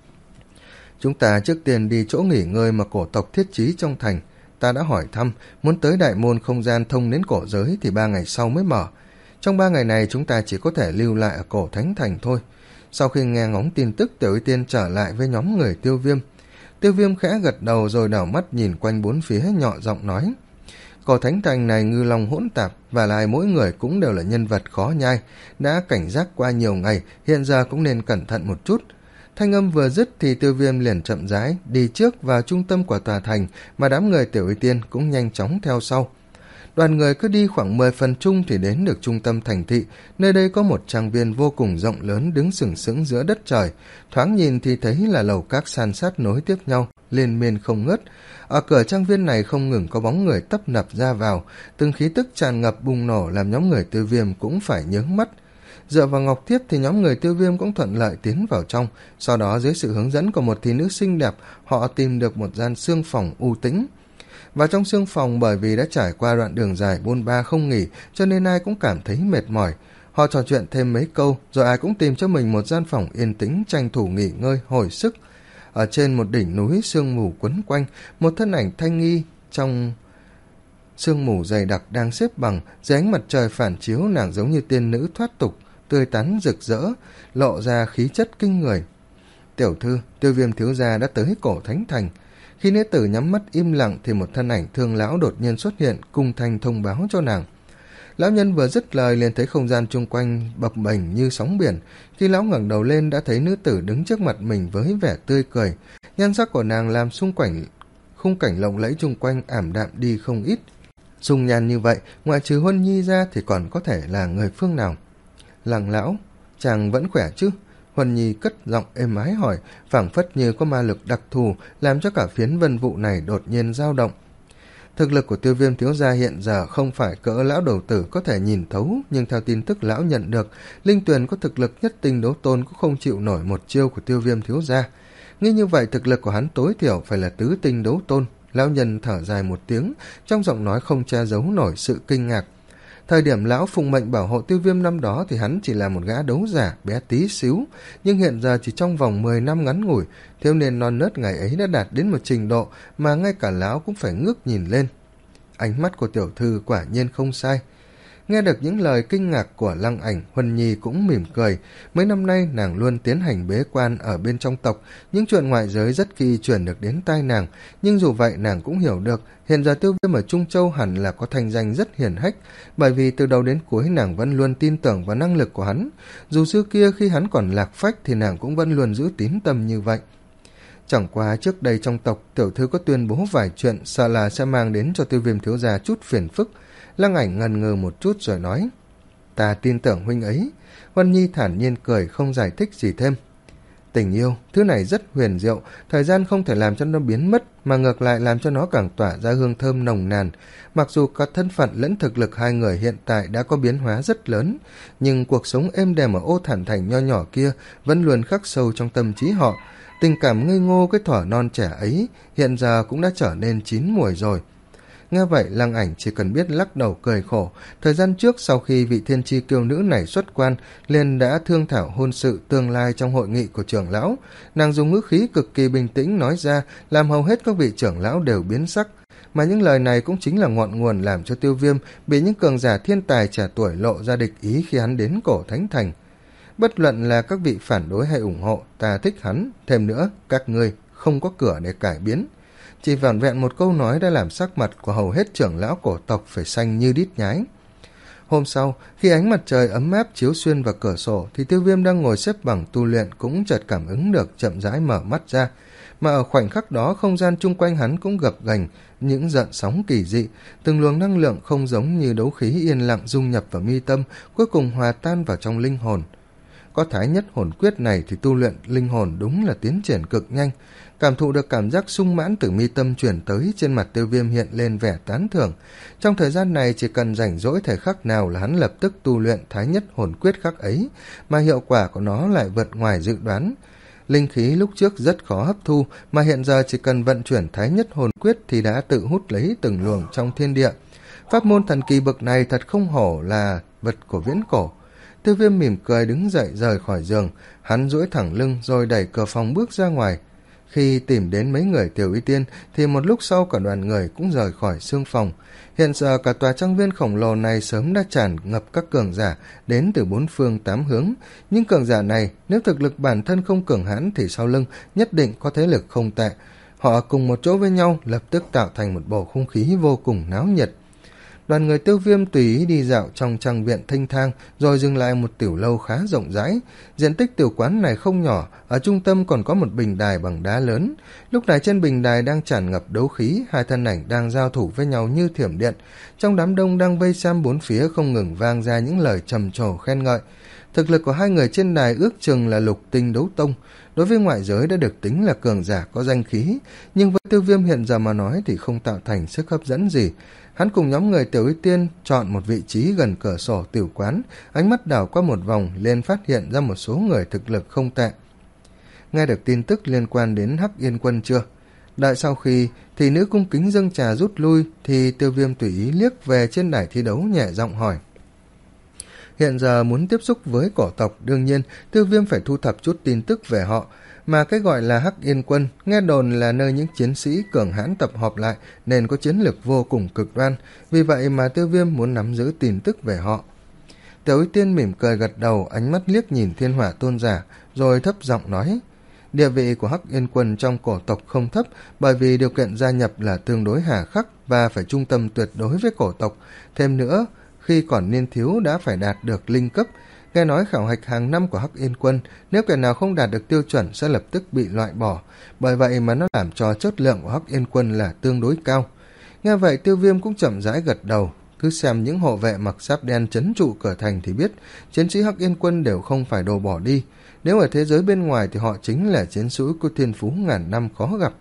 Speaker 1: Chúng ta trước tiên đi chỗ nghỉ ngơi mà cổ tộc thiết trí trong thành. Ta đã hỏi thăm, muốn tới đại môn không gian thông đến cổ giới thì ba ngày sau mới mở. Trong ba ngày này chúng ta chỉ có thể lưu lại ở cổ thánh thành thôi. Sau khi nghe ngóng tin tức, Tiểu Y Tiên trở lại với nhóm người Tiêu Viêm. Tiêu Viêm khẽ gật đầu rồi đảo mắt nhìn quanh bốn phía, nhỏ giọng nói. Cổ thánh thành này ngư long hỗn tạp, và lại mỗi người cũng đều là nhân vật khó nhai. Đã cảnh giác qua nhiều ngày, hiện giờ cũng nên cẩn thận một chút. Thanh âm vừa dứt thì Tiêu Viêm liền chậm rãi đi trước vào trung tâm của tòa thành, mà đám người Tiểu Y Tiên cũng nhanh chóng theo sau. Đoàn người cứ đi khoảng mười phần chung thì đến được trung tâm thành thị. Nơi đây có một trang viên vô cùng rộng lớn đứng sừng sững giữa đất trời. Thoáng nhìn thì thấy là lầu các san sát nối tiếp nhau, liên miên không ngớt. Ở cửa trang viên này không ngừng có bóng người tấp nập ra vào, từng khí tức tràn ngập bùng nổ làm nhóm người Tiêu Viêm cũng phải nhướng mắt. Dựa vào ngọc thiếp thì nhóm người Tiêu Viêm cũng thuận lợi tiến vào trong. Sau đó dưới sự hướng dẫn của một thị nữ xinh đẹp, họ tìm được một gian xương phòng u tĩnh. Và trong xương phòng, bởi vì đã trải qua đoạn đường dài bôn ba không nghỉ, cho nên ai cũng cảm thấy mệt mỏi. Họ trò chuyện thêm mấy câu, rồi ai cũng tìm cho mình một gian phòng yên tĩnh, tranh thủ nghỉ ngơi, hồi sức. Ở trên một đỉnh núi sương mù quấn quanh, một thân ảnh thanh nghi trong sương mù dày đặc đang xếp bằng, dưới ánh mặt trời phản chiếu, nàng giống như tiên nữ thoát tục, tươi tắn rực rỡ, lộ ra khí chất kinh người. Tiểu thư, Tiêu Viêm thiếu gia đã tới cổ thánh thành. Khi nữ tử nhắm mắt im lặng thì một thân ảnh thương lão đột nhiên xuất hiện, cung thanh thông báo cho nàng. Lão nhân vừa dứt lời liền thấy không gian chung quanh bập bềnh như sóng biển. Khi lão ngẩng đầu lên đã thấy nữ tử đứng trước mặt mình với vẻ tươi cười. Nhan sắc của nàng làm xung quanh khung cảnh lộng lẫy chung quanh ảm đạm đi không ít. Dung nhan như vậy, ngoại trừ Huân Nhi ra thì còn có thể là người phương nào? Làng lão, chàng vẫn khỏe chứ? Huân Nhi cất giọng êm ái hỏi, phảng phất như có ma lực đặc thù làm cho cả phiến vân vụ này đột nhiên dao động. Thực lực của Tiêu Viêm thiếu gia hiện giờ không phải cỡ lão đầu tử có thể nhìn thấu, nhưng theo tin tức lão nhận được, Linh Tuyền có thực lực nhất tinh đấu tôn cũng không chịu nổi một chiêu của Tiêu Viêm thiếu gia. Nghĩ như vậy thực lực của hắn tối thiểu phải là tứ tinh đấu tôn. Lão nhân thở dài một tiếng, trong giọng nói không che giấu nổi sự kinh ngạc. Thời điểm lão phụng mệnh bảo hộ Tiêu Viêm năm đó thì hắn chỉ là một gã đấu giả bé tí xíu, nhưng hiện giờ chỉ trong vòng mười năm ngắn ngủi, thiếu niên non nớt ngày ấy đã đạt đến một trình độ mà ngay cả lão cũng phải ngước nhìn lên. Ánh mắt của tiểu thư quả nhiên không sai. Nghe được những lời kinh ngạc của Lăng Ảnh, Huân Nhi cũng mỉm cười. Mấy năm nay nàng luôn tiến hành bế quan ở bên trong tộc, những chuyện ngoại giới rất kỳ truyền được đến tai nàng, nhưng dù vậy nàng cũng hiểu được hiện giờ Tiêu Viêm ở Trung Châu hẳn là có thành danh rất hiển hách, bởi vì từ đầu đến cuối nàng vẫn luôn tin tưởng vào năng lực của hắn. Dù xưa kia khi hắn còn lạc phách thì nàng cũng vẫn luôn giữ tín tâm như vậy. Chẳng qua trước đây trong tộc tiểu thư có tuyên bố vài chuyện, sợ là sẽ mang đến cho Tiêu Viêm thiếu gia chút phiền phức. Lăng Ảnh ngần ngừ một chút rồi nói, ta tin tưởng huynh ấy. Huân Nhi thản nhiên cười, không giải thích gì thêm. Tình yêu, thứ này rất huyền diệu, thời gian không thể làm cho nó biến mất, mà ngược lại làm cho nó càng tỏa ra hương thơm nồng nàn. Mặc dù cả thân phận lẫn thực lực hai người hiện tại đã có biến hóa rất lớn, nhưng cuộc sống êm đềm ở Ô Thản Thành nho nhỏ kia vẫn luôn khắc sâu trong tâm trí họ. Tình cảm ngây ngô cái thuở non trẻ ấy hiện giờ cũng đã trở nên chín mùi rồi. Nghe vậy Lăng Ảnh chỉ cần biết lắc đầu cười khổ. Thời gian trước sau khi vị thiên chi kiêu nữ này xuất quan, liền đã thương thảo hôn sự tương lai trong hội nghị của trưởng lão. Nàng dùng ngữ khí cực kỳ bình tĩnh nói ra, làm hầu hết các vị trưởng lão đều biến sắc. Mà những lời này cũng chính là ngọn nguồn làm cho Tiêu Viêm bị những cường giả thiên tài trẻ tuổi lộ ra địch ý khi hắn đến Cổ Thánh Thành. Bất luận là các vị phản đối hay ủng hộ, ta thích hắn, thêm nữa, các ngươi không có cửa để cải biến. Chỉ vỏn vẹn một câu nói đã làm sắc mặt của hầu hết trưởng lão cổ tộc phải xanh như đít nhái. Hôm sau, khi ánh mặt trời ấm áp chiếu xuyên vào cửa sổ, thì Tiêu Viêm đang ngồi xếp bằng tu luyện cũng chợt cảm ứng được chậm rãi mở mắt ra. Mà ở khoảnh khắc đó, không gian chung quanh hắn cũng gập ghềnh những gợn sóng kỳ dị, từng luồng năng lượng không giống như đấu khí yên lặng dung nhập vào mi tâm, cuối cùng hòa tan vào trong linh hồn. Có thái nhất hồn quyết này thì tu luyện linh hồn đúng là tiến triển cực nhanh. Cảm thụ được cảm giác sung mãn từ mi tâm chuyển tới, trên mặt Tiêu Viêm hiện lên vẻ tán thưởng. Trong thời gian này chỉ cần rảnh rỗi thời khắc nào là hắn lập tức tu luyện thái nhất hồn quyết khắc ấy, mà hiệu quả của nó lại vượt ngoài dự đoán. Linh khí lúc trước rất khó hấp thu, mà hiện giờ chỉ cần vận chuyển thái nhất hồn quyết thì đã tự hút lấy từng luồng trong thiên địa. Pháp môn thần kỳ bậc này thật không hổ là vật của viễn cổ. Tiêu Viêm mỉm cười đứng dậy rời khỏi giường, hắn duỗi thẳng lưng rồi đẩy cửa phòng bước ra ngoài. Khi tìm đến mấy người Tiểu Y Tiên thì một lúc sau cả đoàn người cũng rời khỏi xương phòng. Hiện giờ cả tòa trang viên khổng lồ này sớm đã tràn ngập các cường giả đến từ bốn phương tám hướng. Những cường giả này nếu thực lực bản thân không cường hãn thì sau lưng nhất định có thế lực không tệ. Họ cùng một chỗ với nhau lập tức tạo thành một bầu không khí vô cùng náo nhiệt. Đoàn người Tiêu Viêm tùy ý đi dạo trong trang viện thanh thang rồi dừng lại một tiểu lâu khá rộng rãi. Diện tích tiểu quán này không nhỏ, ở trung tâm còn có một bình đài bằng đá lớn. Lúc này trên bình đài đang tràn ngập đấu khí, hai thân ảnh đang giao thủ với nhau như thiểm điện. Trong đám đông đang vây xem bốn phía không ngừng vang ra những lời trầm trồ khen ngợi. Thực lực của hai người trên đài ước chừng là lục tinh đấu tông, đối với ngoại giới đã được tính là cường giả có danh khí, nhưng với Tiêu Viêm hiện giờ mà nói thì không tạo thành sức hấp dẫn gì. Hắn cùng nhóm người Tiểu Y Tiên chọn một vị trí gần cửa sổ tiểu quán, ánh mắt đảo qua một vòng liền phát hiện ra một số người thực lực không tệ. Nghe được tin tức liên quan đến Hắc Yên Quân chưa? Đợi sau khi thì nữ cung kính dâng trà rút lui thì Tiêu Viêm tùy ý liếc về trên đài thi đấu nhẹ giọng hỏi. Hiện giờ muốn tiếp xúc với cổ tộc, đương nhiên Tiêu Viêm phải thu thập chút tin tức về họ, mà cái gọi là Hắc Yên Quân nghe đồn là nơi những chiến sĩ cường hãn tập hợp lại nên có chiến lược vô cùng cực đoan, vì vậy mà Tiêu Viêm muốn nắm giữ tin tức về họ. Tiểu Y Tiên mỉm cười gật đầu, ánh mắt liếc nhìn Thiên Hỏa Tôn giả rồi thấp giọng nói, địa vị của Hắc Yên Quân trong cổ tộc không thấp, bởi vì điều kiện gia nhập là tương đối hà khắc và phải trung tâm tuyệt đối với cổ tộc. Thêm nữa, khi còn niên thiếu đã phải đạt được linh cấp. Nghe nói khảo hạch hàng năm của Hắc Yên Quân, nếu kẻ nào không đạt được tiêu chuẩn sẽ lập tức bị loại bỏ, bởi vậy mà nó làm cho chất lượng của Hắc Yên Quân là tương đối cao. Nghe vậy Tiêu Viêm cũng chậm rãi gật đầu, Cứ xem những hộ vệ mặc giáp đen trấn trụ cửa thành thì biết, chiến sĩ Hắc Yên Quân đều không phải đồ bỏ đi. Nếu ở thế giới bên ngoài thì họ chính là chiến sĩ của thiên phú ngàn năm khó gặp.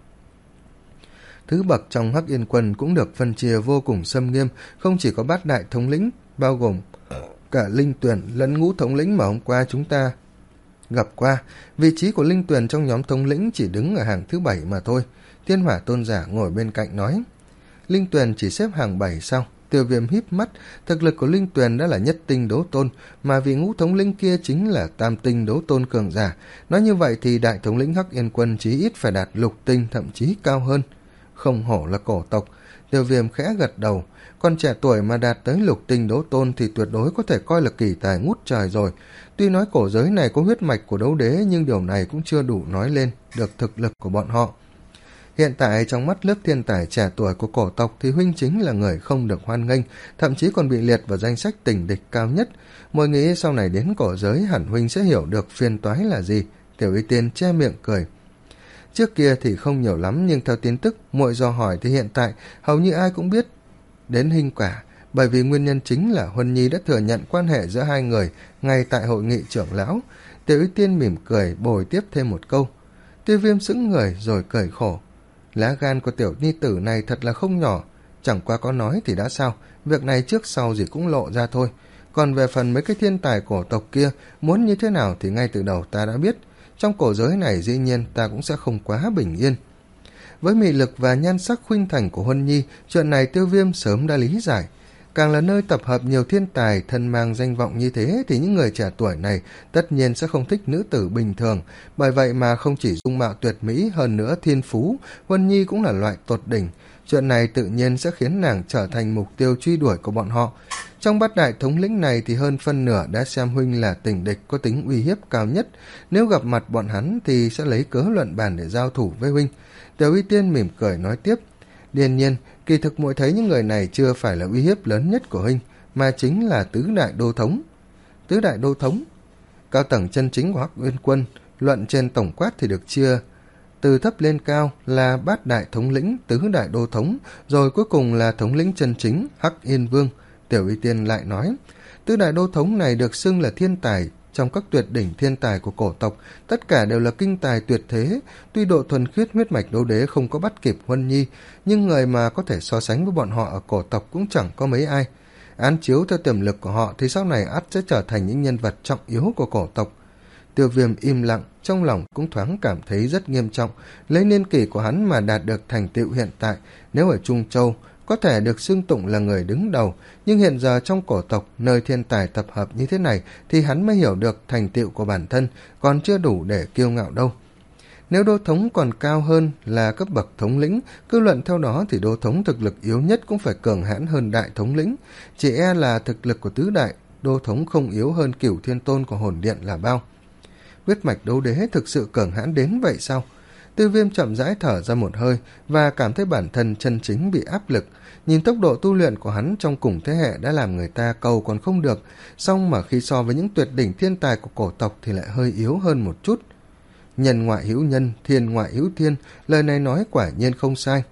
Speaker 1: Thứ bậc trong Hắc Yên Quân cũng được phân chia vô cùng xâm nghiêm, không chỉ có bát đại thống lĩnh, bao gồm cả Linh Tuyền lẫn ngũ thống lĩnh mà hôm qua chúng ta gặp qua. Vị trí của Linh Tuyền trong nhóm thống lĩnh chỉ đứng ở hàng thứ bảy mà thôi. Thiên Hỏa Tôn giả ngồi bên cạnh nói, Linh Tuyền chỉ xếp hàng bảy sao? Tiêu Viêm híp mắt, thực lực của Linh Tuyền đã là nhất tinh đấu tôn, mà vị ngũ thống lĩnh kia chính là tam tinh đấu tôn cường giả. Nói như vậy thì đại thống lĩnh Hắc Yên Quân chí ít phải đạt lục tinh, thậm chí cao hơn. Không hổ là cổ tộc. Tiêu Viêm khẽ gật đầu, còn trẻ tuổi mà đạt tới lục tinh đấu tôn thì tuyệt đối có thể coi là kỳ tài ngút trời rồi. Tuy nói cổ giới này có huyết mạch của đấu đế, nhưng điều này cũng chưa đủ nói lên được thực lực của bọn họ. Hiện tại trong mắt lớp thiên tài trẻ tuổi của cổ tộc thì huynh chính là người không được hoan nghênh, thậm chí còn bị liệt vào danh sách tình địch cao nhất. Mỗi nghĩ sau này đến cổ giới hẳn huynh sẽ hiểu được phiền toái là gì. Tiểu Y Tiên che miệng cười. Trước kia thì không nhiều lắm, nhưng theo tin tức muội dò hỏi thì hiện tại hầu như ai cũng biết đến Hinh Quả, bởi vì nguyên nhân chính là Huân Nhi đã thừa nhận quan hệ giữa hai người ngay tại hội nghị trưởng lão. Tiểu Y Tiên mỉm cười bồi tiếp thêm một câu. Tiêu Viêm sững người rồi cười khổ. Lá gan của tiểu nhi tử này thật là không nhỏ, chẳng qua có nói thì đã sao, việc này trước sau gì cũng lộ ra thôi. Còn về phần mấy cái thiên tài cổ tộc kia, muốn như thế nào thì ngay từ đầu ta đã biết. Trong cổ giới này dĩ nhiên ta cũng sẽ không quá bình yên. Với mị lực và nhan sắc khuynh thành của Huân Nhi, chuyện này Tiêu Viêm sớm đã lý giải. Càng là nơi tập hợp nhiều thiên tài thân mang danh vọng như thế thì những người trẻ tuổi này tất nhiên sẽ không thích nữ tử bình thường. Bởi vậy mà không chỉ dung mạo tuyệt mỹ, hơn nữa thiên phú, Huân Nhi cũng là loại tột đỉnh. Chuyện này tự nhiên sẽ khiến nàng trở thành mục tiêu truy đuổi của bọn họ. Trong bát đại thống lĩnh này thì hơn phân nửa đã xem huynh là tình địch có tính uy hiếp cao nhất. Nếu gặp mặt bọn hắn thì sẽ lấy cớ luận bàn để giao thủ với huynh. Tiểu Y Tiên mỉm cười nói tiếp. Điền nhiên, kỳ thực muội thấy những người này chưa phải là uy hiếp lớn nhất của huynh, mà chính là tứ đại đô thống. Tứ đại đô thống? Cao tầng chân chính của Hắc Yên Quân, luận trên tổng quát thì được chia từ thấp lên cao là bát đại thống lĩnh, tứ đại đô thống, rồi cuối cùng là thống lĩnh chân chính Hắc Yên Vương. Tiểu Y Tiên lại nói, tứ đại đô thống này được xưng là thiên tài. Trong các tuyệt đỉnh thiên tài của cổ tộc, tất cả đều là kinh tài tuyệt thế. Tuy độ thuần khiết huyết mạch đấu đế không có bắt kịp Huân Nhi, nhưng người mà có thể so sánh với bọn họ ở cổ tộc cũng chẳng có mấy ai. Án chiếu theo tiềm lực của họ thì sau này ắt sẽ trở thành những nhân vật trọng yếu của cổ tộc. Tiêu Viêm im lặng, trong lòng cũng thoáng cảm thấy rất nghiêm trọng. Lấy niên kỷ của hắn mà đạt được thành tựu hiện tại, nếu ở Trung Châu có thể được xưng tụng là người đứng đầu, nhưng hiện giờ trong cổ tộc nơi thiên tài tập hợp như thế này thì hắn mới hiểu được thành tựu của bản thân còn chưa đủ để kiêu ngạo đâu. Nếu đô thống còn cao hơn là cấp bậc thống lĩnh, cứ luận theo đó thì đô thống thực lực yếu nhất cũng phải cường hãn hơn đại thống lĩnh. Chỉ e là thực lực của tứ đại đô thống không yếu hơn Cửu Thiên Tôn của Hồn Điện là bao. Huyết mạch đấu đế thực sự cường hãn đến vậy sao? Tiêu Viêm chậm rãi thở ra một hơi và cảm thấy bản thân chân chính bị áp lực. Nhìn tốc độ tu luyện của hắn trong cùng thế hệ đã làm người ta cầu còn không được, song mà khi so với những tuyệt đỉnh thiên tài của cổ tộc thì lại hơi yếu hơn một chút. Nhân ngoại hữu nhân, thiên ngoại hữu thiên, lời này nói quả nhiên không sai.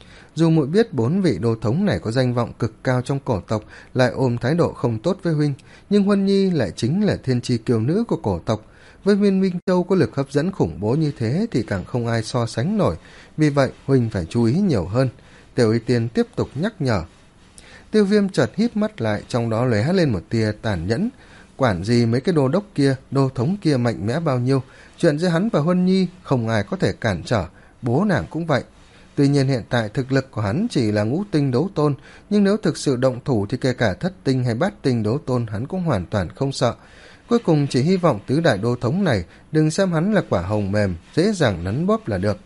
Speaker 1: Dù muội biết bốn vị đô thống này có danh vọng cực cao trong cổ tộc, lại ôm thái độ không tốt với huynh, nhưng Huân Nhi lại chính là thiên chi kiều nữ của cổ tộc. Với Viên Minh Châu có lực hấp dẫn khủng bố như thế thì càng không ai so sánh nổi, vì vậy huynh phải chú ý nhiều hơn. Tiểu Y Tiên tiếp tục nhắc nhở. Tiêu Viêm chợt híp mắt lại, trong đó lóe lên một tia tàn nhẫn. Quản gì mấy cái đô đốc kia, đô thống kia mạnh mẽ bao nhiêu, chuyện giữa hắn và Huân Nhi không ai có thể cản trở, bố nàng cũng vậy. Tuy nhiên hiện tại thực lực của hắn chỉ là ngũ tinh đấu tôn, nhưng nếu thực sự động thủ thì kể cả thất tinh hay bát tinh đấu tôn hắn cũng hoàn toàn không sợ. Cuối cùng chỉ hy vọng tứ đại đô thống này đừng xem hắn là quả hồng mềm, dễ dàng nắn bóp là được.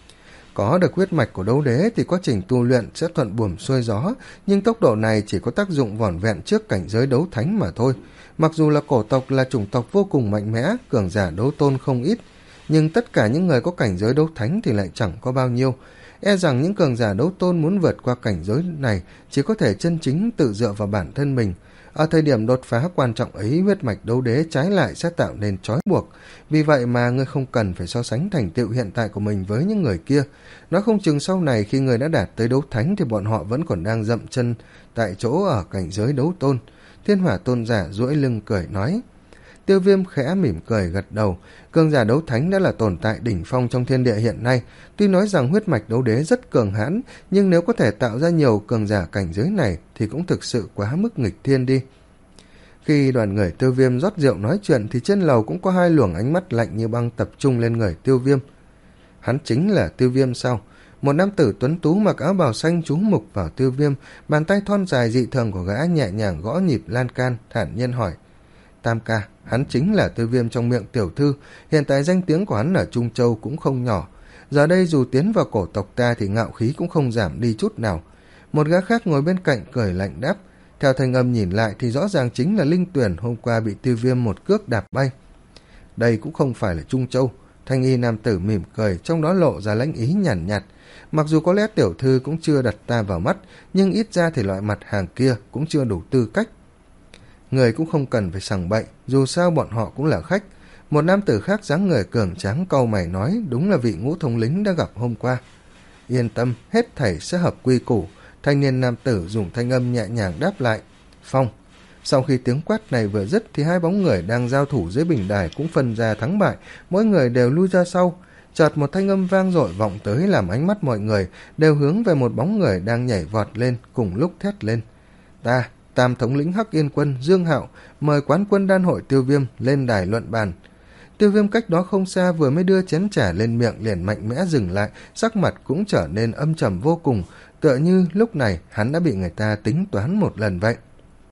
Speaker 1: Có được huyết mạch của đấu đế thì quá trình tu luyện sẽ thuận buồm xuôi gió, nhưng tốc độ này chỉ có tác dụng vỏn vẹn trước cảnh giới đấu thánh mà thôi. Mặc dù là cổ tộc là chủng tộc vô cùng mạnh mẽ, cường giả đấu tôn không ít, nhưng tất cả những người có cảnh giới đấu thánh thì lại chẳng có bao nhiêu. E rằng những cường giả đấu tôn muốn vượt qua cảnh giới này chỉ có thể chân chính tự dựa vào bản thân mình. Ở thời điểm đột phá quan trọng ấy, huyết mạch đấu đế trái lại sẽ tạo nên trói buộc. Vì vậy mà ngươi không cần phải so sánh thành tựu hiện tại của mình với những người kia. Nói không chừng sau này khi ngươi đã đạt tới đấu thánh thì bọn họ vẫn còn đang dậm chân tại chỗ ở cảnh giới đấu tôn. Thiên Hỏa tôn giả duỗi lưng cười nói. Tiêu Viêm khẽ mỉm cười gật đầu. Cường giả đấu thánh đã là tồn tại đỉnh phong trong thiên địa hiện nay. Tuy nói rằng huyết mạch đấu đế rất cường hãn, nhưng nếu có thể tạo ra nhiều cường giả cảnh giới này thì cũng thực sự quá mức nghịch thiên đi. Khi đoàn người Tiêu Viêm rót rượu nói chuyện thì trên lầu cũng có hai luồng ánh mắt lạnh như băng tập trung lên người Tiêu Viêm. Hắn chính là Tiêu Viêm sao? Một nam tử tuấn tú mặc áo bào xanh chú mục vào Tiêu Viêm, bàn tay thon dài dị thường của gã nhẹ nhàng gõ nhịp lan can, thản nhiên hỏi. Tam ca, hắn chính là Tiêu Viêm trong miệng tiểu thư, hiện tại danh tiếng của hắn ở Trung Châu cũng không nhỏ. Giờ đây dù tiến vào cổ tộc ta thì ngạo khí cũng không giảm đi chút nào. Một gã khác ngồi bên cạnh cười lạnh đáp. Theo thanh âm nhìn lại thì rõ ràng chính là Linh Tuyển hôm qua bị Tiêu Viêm một cước đạp bay. Đây cũng không phải là Trung Châu. Thanh y nam tử mỉm cười, trong đó lộ ra lãnh ý nhàn nhạt, nhạt. Mặc dù có lẽ tiểu thư cũng chưa đặt ta vào mắt, nhưng ít ra thì loại mặt hàng kia cũng chưa đủ tư cách. Người cũng không cần phải sằng bậy, dù sao bọn họ cũng là khách. Một nam tử khác dáng người cường tráng cau mày nói, đúng là vị Ngũ thống lĩnh đã gặp hôm qua. Yên tâm, hết thảy sẽ hợp quy củ. Thanh niên nam tử dùng thanh âm nhẹ nhàng đáp lại. Phong. Sau khi tiếng quát này vừa dứt thì hai bóng người đang giao thủ dưới bình đài cũng phân ra thắng bại, mỗi người đều lui ra sau. Chợt một thanh âm vang dội vọng tới làm ánh mắt mọi người đều hướng về một bóng người đang nhảy vọt lên, cùng lúc thét lên. Ta, Tam thống lĩnh Hắc Yên quân Dương Hạo, mời quán quân đan hội Tiêu Viêm lên đài luận bàn. Tiêu Viêm cách đó không xa vừa mới đưa chén trà lên miệng liền mạnh mẽ dừng lại, sắc mặt cũng trở nên âm trầm vô cùng, tựa như lúc này hắn đã bị người ta tính toán một lần vậy.